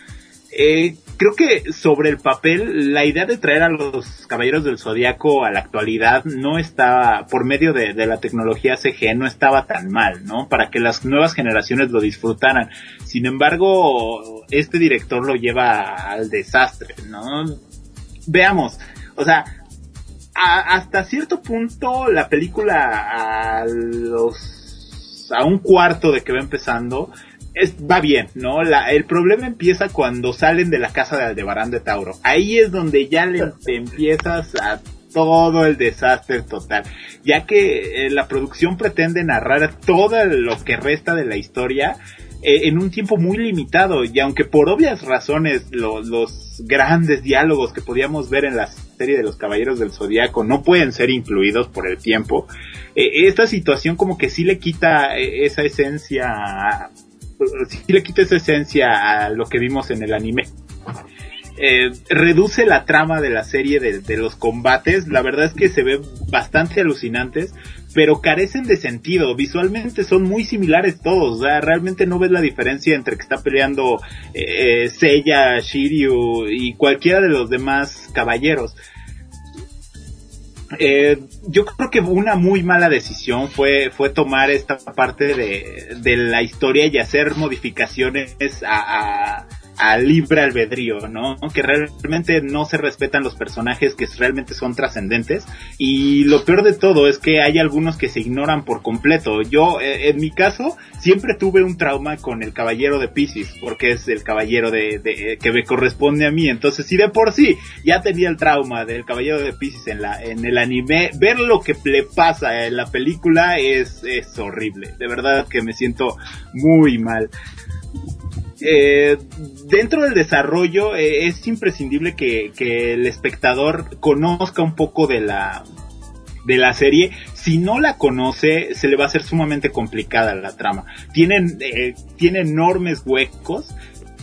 Eh, creo que sobre el papel, la idea de traer a los Caballeros del Zodiaco a la actualidad no estaba, por medio de, de la tecnología C G, no estaba tan mal, ¿no? Para que las nuevas generaciones lo disfrutaran. Sin embargo, este director lo lleva al desastre, ¿no? Veamos, o sea, a, hasta cierto punto la película a los, a un cuarto de que va empezando, Es, va bien, ¿no? La, el problema empieza cuando salen de la casa de Aldebarán de Tauro. Ahí es donde ya le te empiezas a todo el desastre total, ya que eh, la producción pretende narrar todo lo que resta de la historia eh, en un tiempo muy limitado, y aunque por obvias razones lo, los grandes diálogos que podíamos ver en la serie de los Caballeros del Zodiaco no pueden ser incluidos por el tiempo, eh, esta situación como que sí le quita eh, esa esencia a, si le quita esa esencia a lo que vimos en el anime. Eh, reduce la trama de la serie de, de los combates. La verdad es que se ven bastante alucinantes, pero carecen de sentido. Visualmente son muy similares todos, o sea, realmente no ves la diferencia entre que está peleando eh, Seiya, Shiryu y cualquiera de los demás caballeros. Eh, yo creo que una muy mala decisión fue fue tomar esta parte de, de la historia y hacer modificaciones a, a a libre albedrío, ¿no? Que realmente no se respetan los personajes que realmente son trascendentes, y lo peor de todo es que hay algunos que se ignoran por completo. Yo, eh, en mi caso, siempre tuve un trauma con el Caballero de Piscis, porque es el caballero de, de que me corresponde a mí. Entonces, si de por sí ya tenía el trauma del Caballero de Piscis en la en el anime, ver lo que le pasa en la película es, es horrible. De verdad que me siento muy mal. Eh, dentro del desarrollo eh, es imprescindible que, que el espectador conozca un poco de la de la serie. Si no la conoce, se le va a hacer sumamente complicada la trama. Tienen, eh, tiene enormes huecos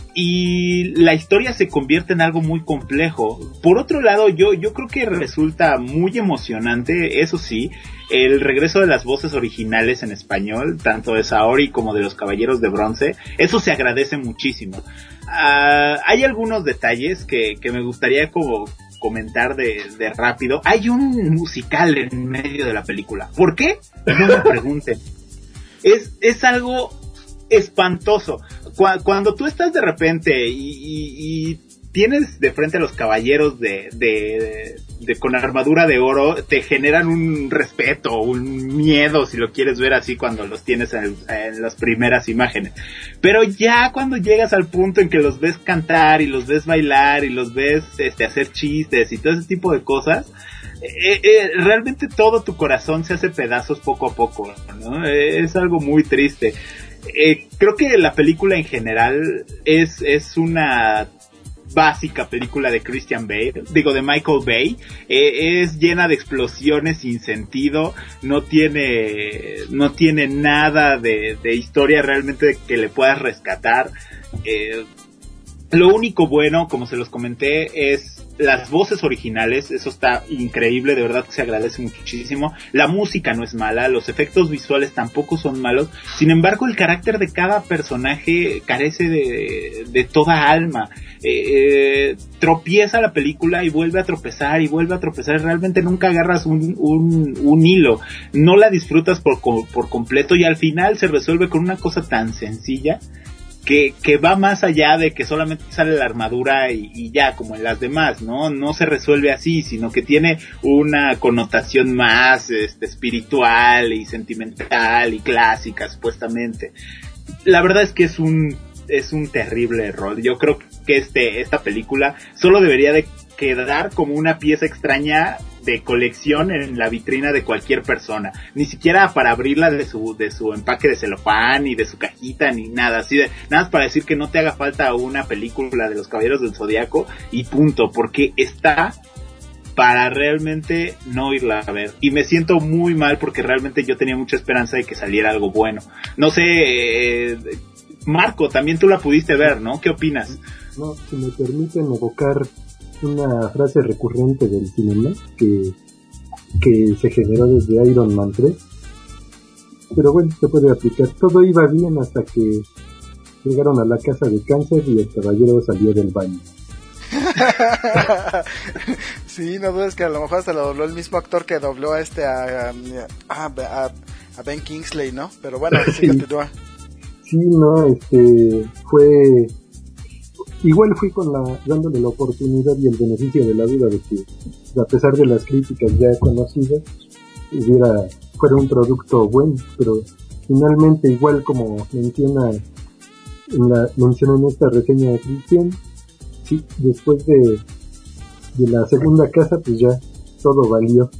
y la historia se convierte en algo muy complejo. Por otro lado, yo, yo creo que resulta muy emocionante, eso sí, el regreso de las voces originales en español, tanto de Saori como de los Caballeros de Bronce. Eso se agradece muchísimo. Uh, hay algunos detalles que, que me gustaría como comentar de, de rápido. Hay un musical en medio de la película. ¿Por qué? No me pregunten. Es, es algo espantoso. Cu- cuando tú estás de repente y, y, y tienes de frente a los caballeros de, de, de, de con armadura de oro, te generan un respeto, un miedo, si lo quieres ver así, cuando los tienes en, en las primeras imágenes. Pero ya cuando llegas al punto en que los ves cantar y los ves bailar y los ves este hacer chistes y todo ese tipo de cosas, eh, eh, realmente todo tu corazón se hace pedazos poco a poco, ¿no? Eh, es algo muy triste. Eh, creo que la película en general es, es una básica película de Christian Bale, digo de Michael Bay. Eh, es llena de explosiones sin sentido, no tiene no tiene nada de, de historia realmente que le puedas rescatar. Eh, lo único bueno, como se los comenté, es las voces originales. Eso está increíble, de verdad que se agradece muchísimo. La música no es mala, los efectos visuales tampoco son malos, sin embargo el carácter de cada personaje carece de, de toda alma. Eh, tropieza la película y vuelve a tropezar y vuelve a tropezar, realmente nunca agarras un, un, un hilo, no la disfrutas por, por completo, y al final se resuelve con una cosa tan sencilla que, que va más allá de que solamente sale la armadura y, y ya, como en las demás, ¿no? No se resuelve así, sino que tiene una connotación más este, espiritual y sentimental y clásica, supuestamente. La verdad es que es un es un terrible error. Yo creo que este esta película solo debería de quedar como una pieza extraña de colección en la vitrina de cualquier persona, ni siquiera para abrirla de su de su empaque de celofán, ni de su cajita, ni nada, así de nada más para decir que no te haga falta una película de los Caballeros del Zodiaco y punto, porque está para realmente no irla a ver, y me siento muy mal porque realmente yo tenía mucha esperanza de que saliera algo bueno. No sé, eh, Marco, también tú la pudiste ver, ¿no? ¿Qué opinas?
No, si me permiten evocar una frase recurrente del cinema que, que se generó desde Iron Man tres, pero bueno, se puede aplicar. Todo iba bien hasta que llegaron a la casa de cáncer y el caballero salió del baño.
Sí, no dudes que a lo mejor hasta lo dobló el mismo actor que dobló a este a, a, a, a Ben Kingsley, ¿no? Pero bueno, sí, sí, continúa.
Sí, no, este fue igual fui con la dándole la oportunidad y el beneficio de la duda de que a pesar de las críticas ya conocidas hubiera fuera un producto bueno, pero finalmente, igual como menciona en la menciona en esta reseña de Cristian, sí, después de de la segunda casa pues ya todo valió.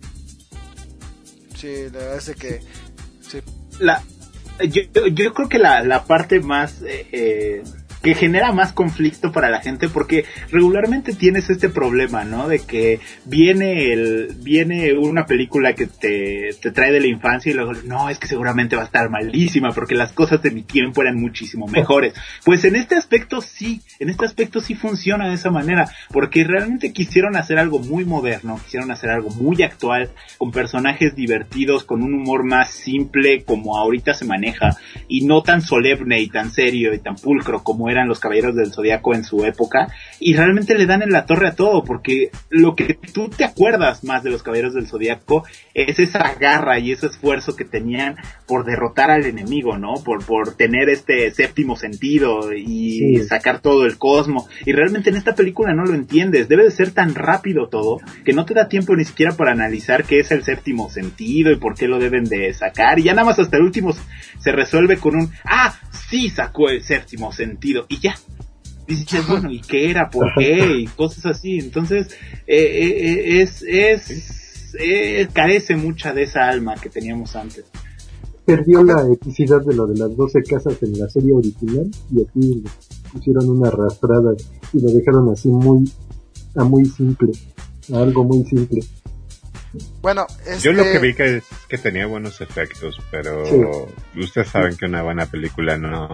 Sí, la verdad es que sí.
La yo, yo creo que la, la parte más eh, eh, que genera más conflicto para la gente, porque regularmente tienes este problema, ¿no? De que viene el viene una película que te, te trae de la infancia y luego, no, es que seguramente va a estar malísima porque las cosas de mi tiempo eran muchísimo mejores. Pues en este aspecto sí, en este aspecto sí funciona de esa manera, porque realmente quisieron hacer algo muy moderno, quisieron hacer algo muy actual, con personajes divertidos, con un humor más simple como ahorita se maneja, y no tan solemne y tan serio y tan pulcro como eran los Caballeros del Zodiaco en su época, y realmente le dan en la torre a todo, porque lo que tú te acuerdas más de los Caballeros del Zodiaco es esa garra y ese esfuerzo que tenían por derrotar al enemigo, ¿no? Por, por tener este séptimo sentido y sí. sacar todo el cosmos, y realmente en esta película no lo entiendes, debe de ser tan rápido todo, que no te da tiempo ni siquiera para analizar qué es el séptimo sentido y por qué lo deben de sacar, y ya nada más hasta el último se resuelve con un, ah, sí sacó el séptimo sentido, y ya. Dices, bueno, ¿y qué era? ¿Por qué? Y cosas así. Entonces, eh, eh, es, es, eh, carece mucha de esa alma que teníamos antes.
Perdió la epicidad de lo de las doce casas en la serie original, y aquí le pusieron una arrastrada y lo dejaron así muy, a muy simple, a algo muy simple.
Bueno, este...
yo lo que vi que es que tenía buenos efectos, pero sí. ustedes saben que una buena película no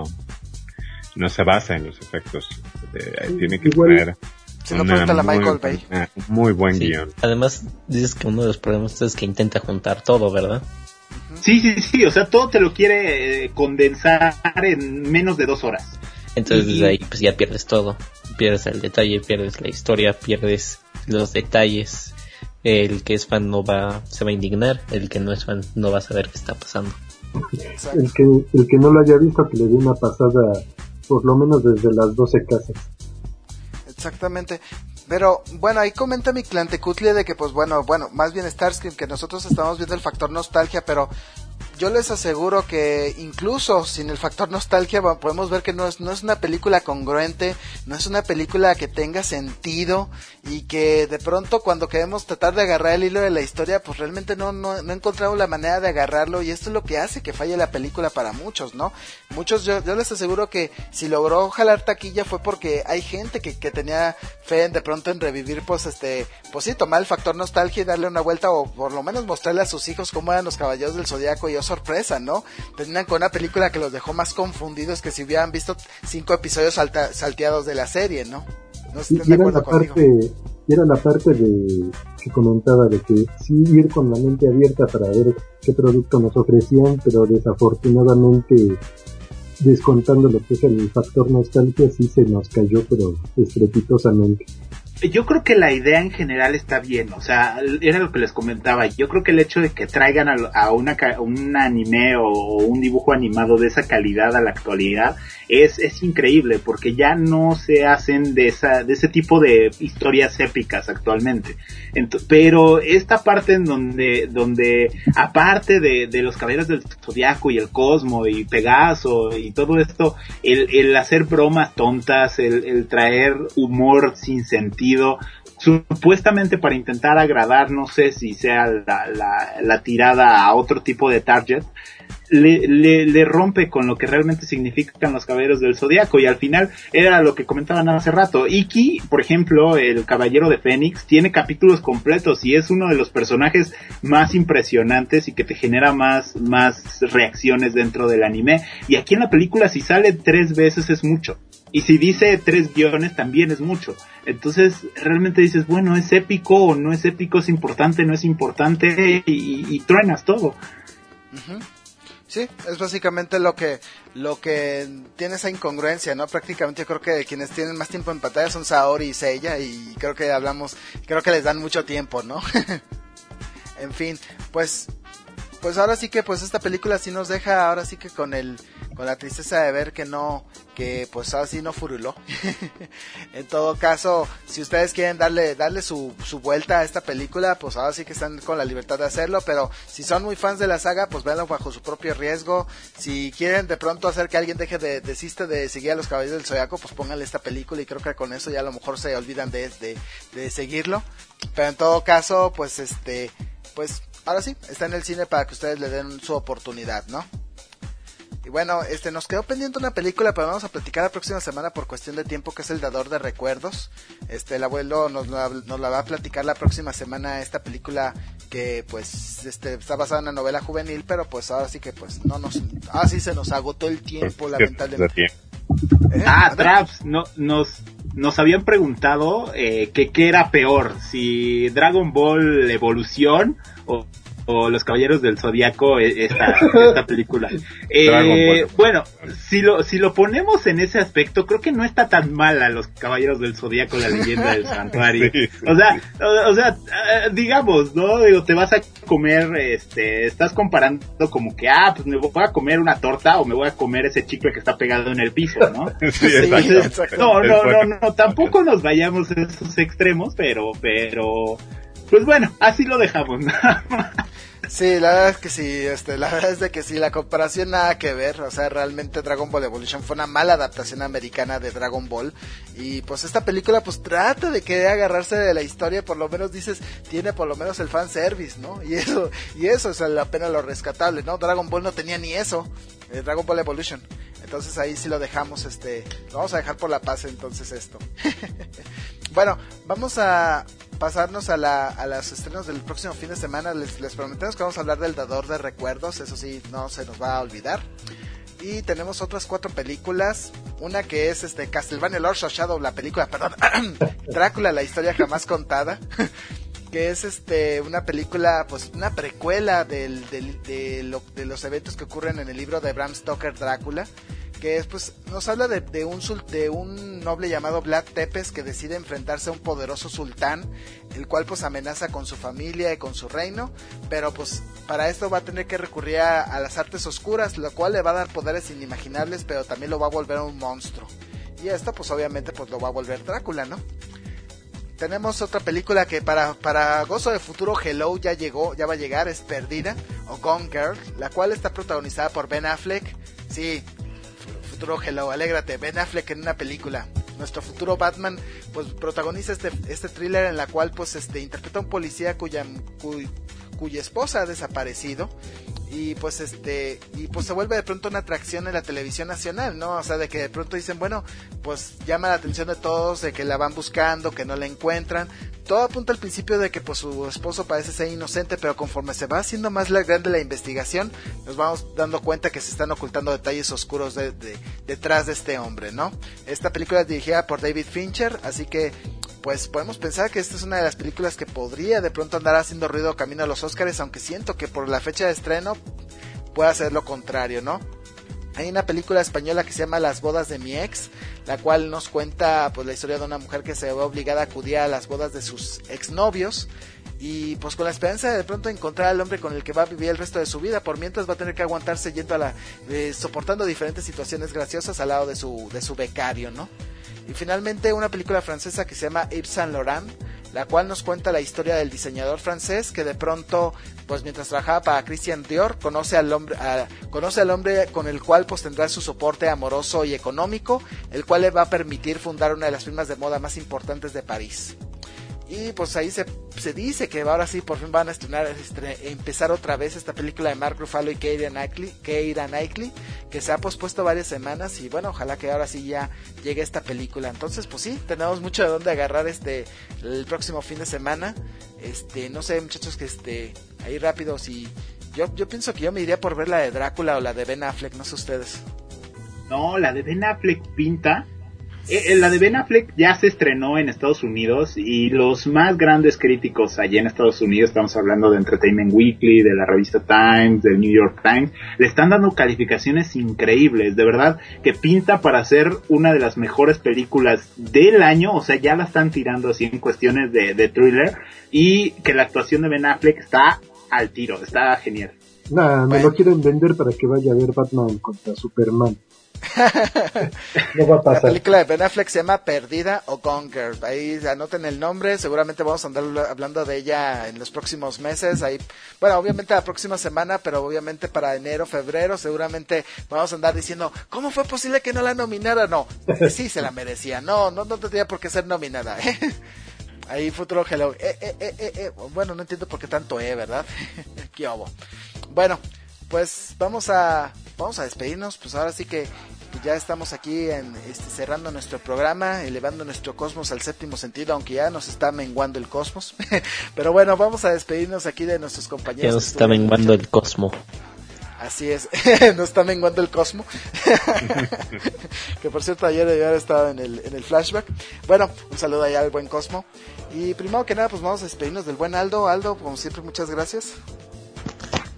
no se basa en los efectos, eh, tiene que
Igual,
tener
si no pregunta la Michael Bay.
Una, muy buen sí. guión.
Además dices que uno de los problemas es que intenta juntar todo, ¿verdad?
Sí, sí, sí, o sea, todo te lo quiere eh, condensar en menos de dos horas.
Entonces
y...
desde ahí pues ya pierdes todo, pierdes el detalle, pierdes la historia, pierdes los detalles. El que es fan no va, se va a indignar, el que no es fan no va a saber qué está pasando.
El que, el que no lo haya visto, que le dé una pasada, por lo menos desde las doce casas.
Exactamente. Pero, bueno, ahí comenta mi Clantecutli de que, pues, bueno, bueno, más bien Starscream, que nosotros estamos viendo el factor nostalgia, pero yo les aseguro que incluso sin el factor nostalgia podemos ver que no es, no es una película congruente, no es una película que tenga sentido, y que de pronto cuando queremos tratar de agarrar el hilo de la historia, pues realmente no, no, no encontramos la manera de agarrarlo, y esto es lo que hace que falle la película para muchos, ¿no? Muchos, yo, yo les aseguro que si logró jalar taquilla fue porque hay gente que, que tenía fe en de pronto en revivir, pues este, pues sí, tomar el factor nostalgia y darle una vuelta, o por lo menos mostrarle a sus hijos cómo eran los Caballeros del Zodiaco, y oh sorpresa, ¿no? Terminan con una película que los dejó más confundidos que si hubieran visto cinco episodios salta, salteados de la serie, ¿no? No sé si están de acuerdo conmigo.
Parte, era la parte de que comentaba de que sí ir con la mente abierta para ver qué producto nos ofrecían, pero desafortunadamente, descontando lo que es el factor nostalgia, sí se nos cayó, pero estrepitosamente.
Yo creo que la idea en general está bien, o sea, era lo que les comentaba. Yo creo que el hecho de que traigan a, a una, un anime o, o un dibujo animado de esa calidad a la actualidad es, es increíble, porque ya no se hacen de esa, de ese tipo de historias épicas actualmente. Ent- pero esta parte en donde, donde aparte de, de los Caballeros del Zodiaco y el Cosmo y Pegaso y todo esto, el, el hacer bromas tontas, el, el traer humor sin sentido, supuestamente para intentar agradar, no sé si sea la, la, la tirada a otro tipo de target, le, le, le rompe con lo que realmente significan los Caballeros del Zodiaco, y al final era lo que comentaban hace rato. Iki, por ejemplo, el Caballero de Fénix, tiene capítulos completos y es uno de los personajes más impresionantes y que te genera más, más reacciones dentro del anime, y aquí en la película si sale tres veces es mucho. Y si dice tres guiones también es mucho. Entonces realmente dices, bueno, ¿es épico o no es épico? ¿Es importante, no es importante? Y, y truenas todo.
Uh-huh. Sí, es básicamente lo que lo que tiene esa incongruencia, ¿no? Prácticamente yo creo que quienes tienen más tiempo en pantalla son Saori y Seiya, y creo que hablamos, creo que les dan mucho tiempo, ¿no? En fin, pues pues ahora sí que pues esta película sí nos deja ahora sí que con el con la tristeza de ver que no, que pues ahora sí no furuló. En todo caso, si ustedes quieren darle darle su, su vuelta a esta película, pues ahora sí que están con la libertad de hacerlo, pero si son muy fans de la saga, pues véanlo bajo su propio riesgo. Si quieren de pronto hacer que alguien deje de, desiste de seguir a los Caballeros del Zodiaco, pues pónganle esta película, y creo que con eso ya a lo mejor se olvidan de, de, de seguirlo. Pero en todo caso, pues este, pues ahora sí, está en el cine para que ustedes le den su oportunidad, ¿no? Y bueno, este nos quedó pendiente una película, pero vamos a platicar la próxima semana por cuestión de tiempo, que es El Dador de Recuerdos. Este, el abuelo nos, nos la va a platicar la próxima semana, esta película que pues este está basada en una novela juvenil, pero pues ahora sí que pues no nos, ah sí se nos agotó el tiempo, lamentablemente.
¿Eh? Ah, Traps, no, nos, nos habían preguntado eh, que qué era peor, si Dragon Ball Evolución o Los Caballeros del Zodiaco, esta, esta película. Eh, bueno, si lo, si lo ponemos en ese aspecto, creo que no está tan mala Los Caballeros del Zodiaco, la leyenda del santuario. Sí, sí, o sea, o, o sea, digamos, ¿no? Digo, te vas a comer, este, estás comparando como que, ah, pues me voy a comer una torta o me voy a comer ese chicle que está pegado en el piso, ¿no? Sí, exacto, exacto. No, no, no, no, tampoco nos vayamos a esos extremos, pero, pero, pues bueno, así lo dejamos.
Sí, la verdad es que sí, este, la verdad es de que sí, la comparación nada que ver, o sea, realmente Dragon Ball Evolution fue una mala adaptación americana de Dragon Ball, y pues esta película pues trata de que agarrarse de la historia, por lo menos dices, tiene por lo menos el fanservice, ¿no? Y eso, y eso es la pena lo rescatable, ¿no? Dragon Ball no tenía ni eso, eh, Dragon Ball Evolution, entonces ahí sí lo dejamos, este, lo vamos a dejar por la paz entonces esto. Bueno, vamos a pasarnos a, la, a los estrenos del próximo fin de semana. Les, les prometemos que vamos a hablar del Dador de Recuerdos, eso sí, no se nos va a olvidar. Y tenemos otras cuatro películas, una que es este Castlevania Lords of Shadow, la película, perdón, Drácula, la historia jamás contada, que es este una película, pues una precuela del, del, de, lo, de los eventos que ocurren en el libro de Bram Stoker, Drácula, que es, pues, nos habla de, de un de un noble llamado Vlad Tepes que decide enfrentarse a un poderoso sultán, el cual pues amenaza con su familia y con su reino, pero pues para esto va a tener que recurrir a, a las artes oscuras, lo cual le va a dar poderes inimaginables, pero también lo va a volver un monstruo, y esto pues obviamente pues lo va a volver Drácula, ¿no? Tenemos otra película que para, para gozo de futuro, Hello ya llegó, ya va a llegar, es Perdida, o Gone Girl, la cual está protagonizada por Ben Affleck. Sí, futuro Hello, alégrate, Ben Affleck en una película. Nuestro futuro Batman pues protagoniza este, este thriller en la cual pues este interpreta a un policía cuya, cuy, cuya esposa ha desaparecido, y pues este y pues se vuelve de pronto una atracción en la televisión nacional, ¿no? O sea, de que de pronto dicen, bueno, pues llama la atención de todos, de que la van buscando, que no la encuentran. Todo apunta al principio de que pues su esposo parece ser inocente, pero conforme se va haciendo más la grande la investigación, nos vamos dando cuenta que se están ocultando detalles oscuros de, de, detrás de este hombre, ¿no? Esta película es dirigida por David Fincher, así que pues podemos pensar que esta es una de las películas que podría de pronto andar haciendo ruido camino a los Óscares, aunque siento que por la fecha de estreno puede hacer lo contrario, ¿no? Hay una película española que se llama Las bodas de mi ex, la cual nos cuenta pues la historia de una mujer que se ve obligada a acudir a las bodas de sus exnovios, y pues con la esperanza de, de pronto encontrar al hombre con el que va a vivir el resto de su vida. Por mientras va a tener que aguantarse yendo a la eh, soportando diferentes situaciones graciosas al lado de su de su becario, ¿no? Y finalmente una película francesa que se llama Yves Saint Laurent, la cual nos cuenta la historia del diseñador francés que de pronto, pues mientras trabajaba para Christian Dior, conoce al hombre, a, conoce al hombre con el cual pues tendrá su soporte amoroso y económico, el cual le va a permitir fundar una de las firmas de moda más importantes de París. Y pues ahí se, se dice que ahora sí por fin van a estrenar, estre, empezar otra vez esta película de Mark Ruffalo y Keira Knightley, Keira Knightley, que se ha pospuesto varias semanas, y bueno, ojalá que ahora sí ya llegue esta película. Entonces pues sí, tenemos mucho de dónde agarrar este el próximo fin de semana. Este, no sé, muchachos, que este ahí rápido, si yo yo pienso que yo me iría por ver la de Drácula o la de Ben Affleck, no sé ustedes.
No, la de Ben Affleck pinta. Eh, la de Ben Affleck ya se estrenó en Estados Unidos, y los más grandes críticos allá en Estados Unidos, estamos hablando de Entertainment Weekly, de la revista Times, del New York Times, le están dando calificaciones increíbles, de verdad que pinta para ser una de las mejores películas del año. O sea, ya la están tirando así en cuestiones de, de thriller, y que la actuación de Ben Affleck está al tiro, está genial.
Nah, me bueno. Lo quieren vender para que vaya a ver Batman contra Superman.
No va a pasar. La película de Ben Affleck se llama Perdida o Gone Girl. Ahí anoten el nombre, seguramente vamos a andar hablando de ella en los próximos meses. Ahí, bueno, obviamente la próxima semana, pero obviamente para enero, febrero, seguramente vamos a andar diciendo, ¿cómo fue posible que no la nominara? No, sí se la merecía. No, no, no tendría por qué ser nominada. Ahí futuro hello. Eh, eh, eh, eh, eh. Bueno, no entiendo por qué tanto eh, ¿verdad? ¿Qué hubo? Bueno, pues vamos a vamos a despedirnos. Pues ahora sí que ya estamos aquí en, este, cerrando nuestro programa, elevando nuestro cosmos al séptimo sentido, aunque ya nos está menguando el cosmos. Pero bueno, vamos a despedirnos aquí de nuestros compañeros.
Ya nos está menguando el cosmo.
Así es, nos está menguando el cosmo. Que por cierto ayer debió haber estado en el, en el flashback. Bueno, un saludo allá al buen Cosmo. Y primero que nada, pues vamos a despedirnos del buen Aldo. Aldo, como siempre, muchas gracias.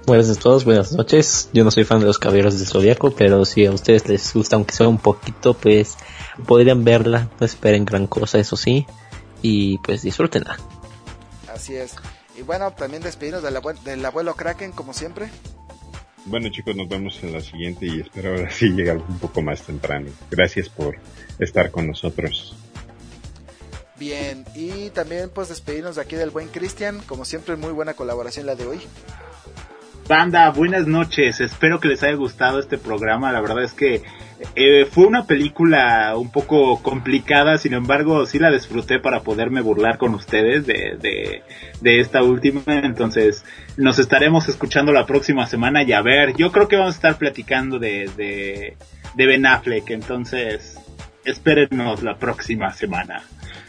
Buenas noches a todos, buenas noches. Yo no soy fan de los Caballeros del Zodiaco, pero si a ustedes les gusta, aunque sea un poquito, pues podrían verla. No esperen gran cosa, eso sí, y pues disfrútenla.
Así es. Y bueno, también despedirnos del, abue- del abuelo Kraken, como siempre.
Bueno, chicos, nos vemos en la siguiente y espero ahora sí llegar un poco más temprano. Gracias por estar con nosotros.
Bien, y también pues despedirnos de aquí del buen Cristian, como siempre muy buena colaboración la de hoy.
Banda, buenas noches, espero que les haya gustado este programa, la verdad es que eh, fue una película un poco complicada, sin embargo sí la disfruté para poderme burlar con ustedes de, de, de esta última, entonces nos estaremos escuchando la próxima semana y a ver, yo creo que vamos a estar platicando de, de, de Ben Affleck, entonces espérennos la próxima semana.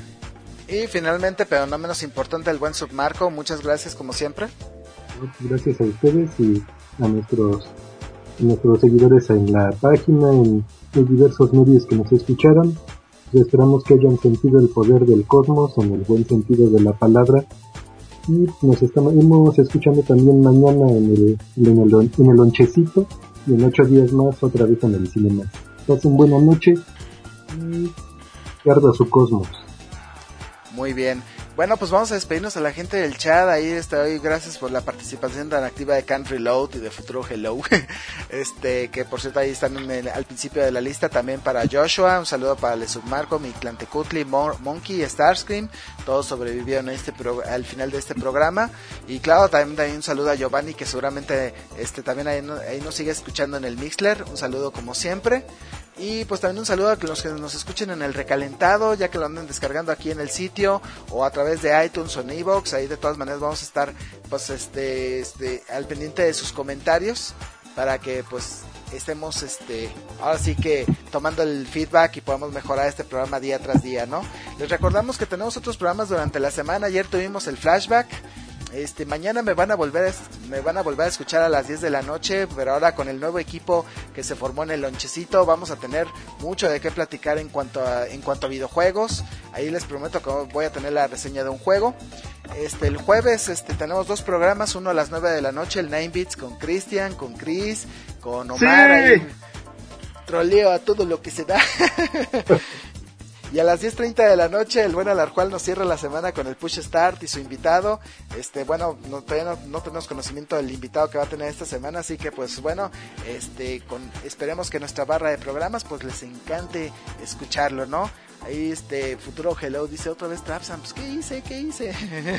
Y finalmente, pero no menos importante, el buen Submarco, muchas gracias como siempre.
Gracias a ustedes y a nuestros, a nuestros seguidores en la página, en los diversos medios que nos escucharon. Y esperamos que hayan sentido el poder del cosmos en el buen sentido de la palabra. Y nos estamos escuchando también mañana en el, en el, en el lonchecito y en ocho días más otra vez en el cinema. Pasen buena noche y guarda su cosmos.
Muy bien. Bueno, pues vamos a despedirnos a la gente del chat. Ahí está, hoy gracias por la participación tan activa de Can't Reload y de Futuro Hello. este, que por cierto ahí están en el, al principio de la lista. También para Joshua, un saludo para el Submarco, mi Clantecutli, Monkey, Starscream. Todos sobrevivieron a este pro, al final de este programa. Y claro, también, también un saludo a Giovanni, que seguramente este también ahí, ahí nos sigue escuchando en el Mixler. Un saludo como siempre. Y pues también un saludo a los que nos escuchen en el recalentado, ya que lo anden descargando aquí en el sitio o a través de iTunes o en iVoox. Ahí de todas maneras vamos a estar pues este, este al pendiente de sus comentarios para que pues estemos este ahora sí que tomando el feedback y podamos mejorar este programa día tras día, ¿no? Les recordamos que tenemos otros programas durante la semana. Ayer tuvimos el flashback. Este, mañana me van a volver a, me van a volver a escuchar a las diez de la noche, pero ahora con el nuevo equipo que se formó en el lonchecito vamos a tener mucho de qué platicar en cuanto a, en cuanto a videojuegos. Ahí les prometo que voy a tener la reseña de un juego. Este, el jueves este, tenemos dos programas, uno a las nueve de la noche, el nueve Bits con Cristian, con Chris, con Omar,
¡sí!
Ahí troleo a todo lo que se da. Y a las diez treinta de la noche el buen Alarjual nos cierra la semana con el Push Start y su invitado. Este, bueno, no, todavía no, no tenemos conocimiento del invitado que va a tener esta semana, así que pues bueno, este, con, esperemos que nuestra barra de programas pues les encante escucharlo, ¿no? Ahí este, Futuro Hello dice otra vez Trapsam, pues ¿qué hice? ¿Qué hice?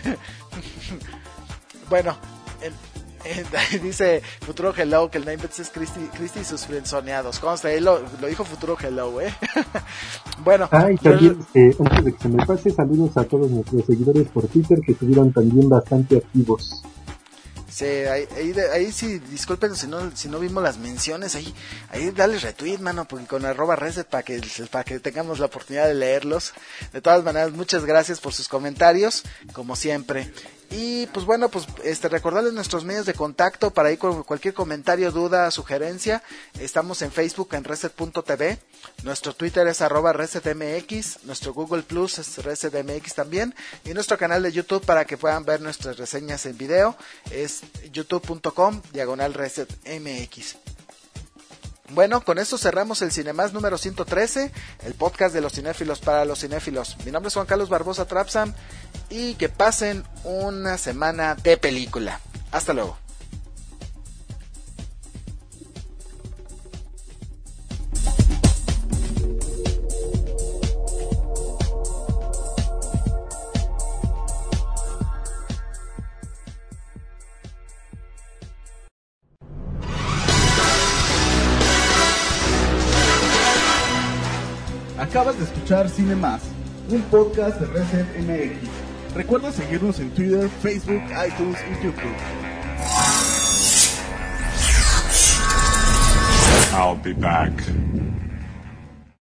Bueno, el... dice Futuro Hello que el nine bits es Christy, Christy y sus frenzoneados. Consta, ahí lo, lo dijo Futuro Hello, ¿eh? Bueno.
Ah, y también, yo... eh, antes de que se me pase, saludos a todos nuestros seguidores por Twitter que estuvieron también bastante activos.
Sí, ahí, ahí, ahí sí, disculpen si no, si no vimos las menciones, ahí, ahí dale retweet, mano, porque con arroba reset para que, para que tengamos la oportunidad de leerlos. De todas maneras, muchas gracias por sus comentarios, como siempre. Y pues bueno, pues este recordarles nuestros medios de contacto para ir con cualquier comentario, duda, sugerencia. Estamos en Facebook en reset punto t v, nuestro Twitter es arroba resetmx, nuestro Google Plus es resetmx también, y nuestro canal de YouTube para que puedan ver nuestras reseñas en video es youtube punto com diagonal resetmx. Bueno, con esto cerramos el Cinemás número ciento trece, el podcast de los cinéfilos para los cinéfilos. Mi nombre es Juan Carlos Barbosa Trapsam y que pasen una semana de película. Hasta luego.
Acabas de escuchar Cine Más, un podcast de Reset M X. Recuerda seguirnos en Twitter, Facebook, iTunes y YouTube.
I'll be back.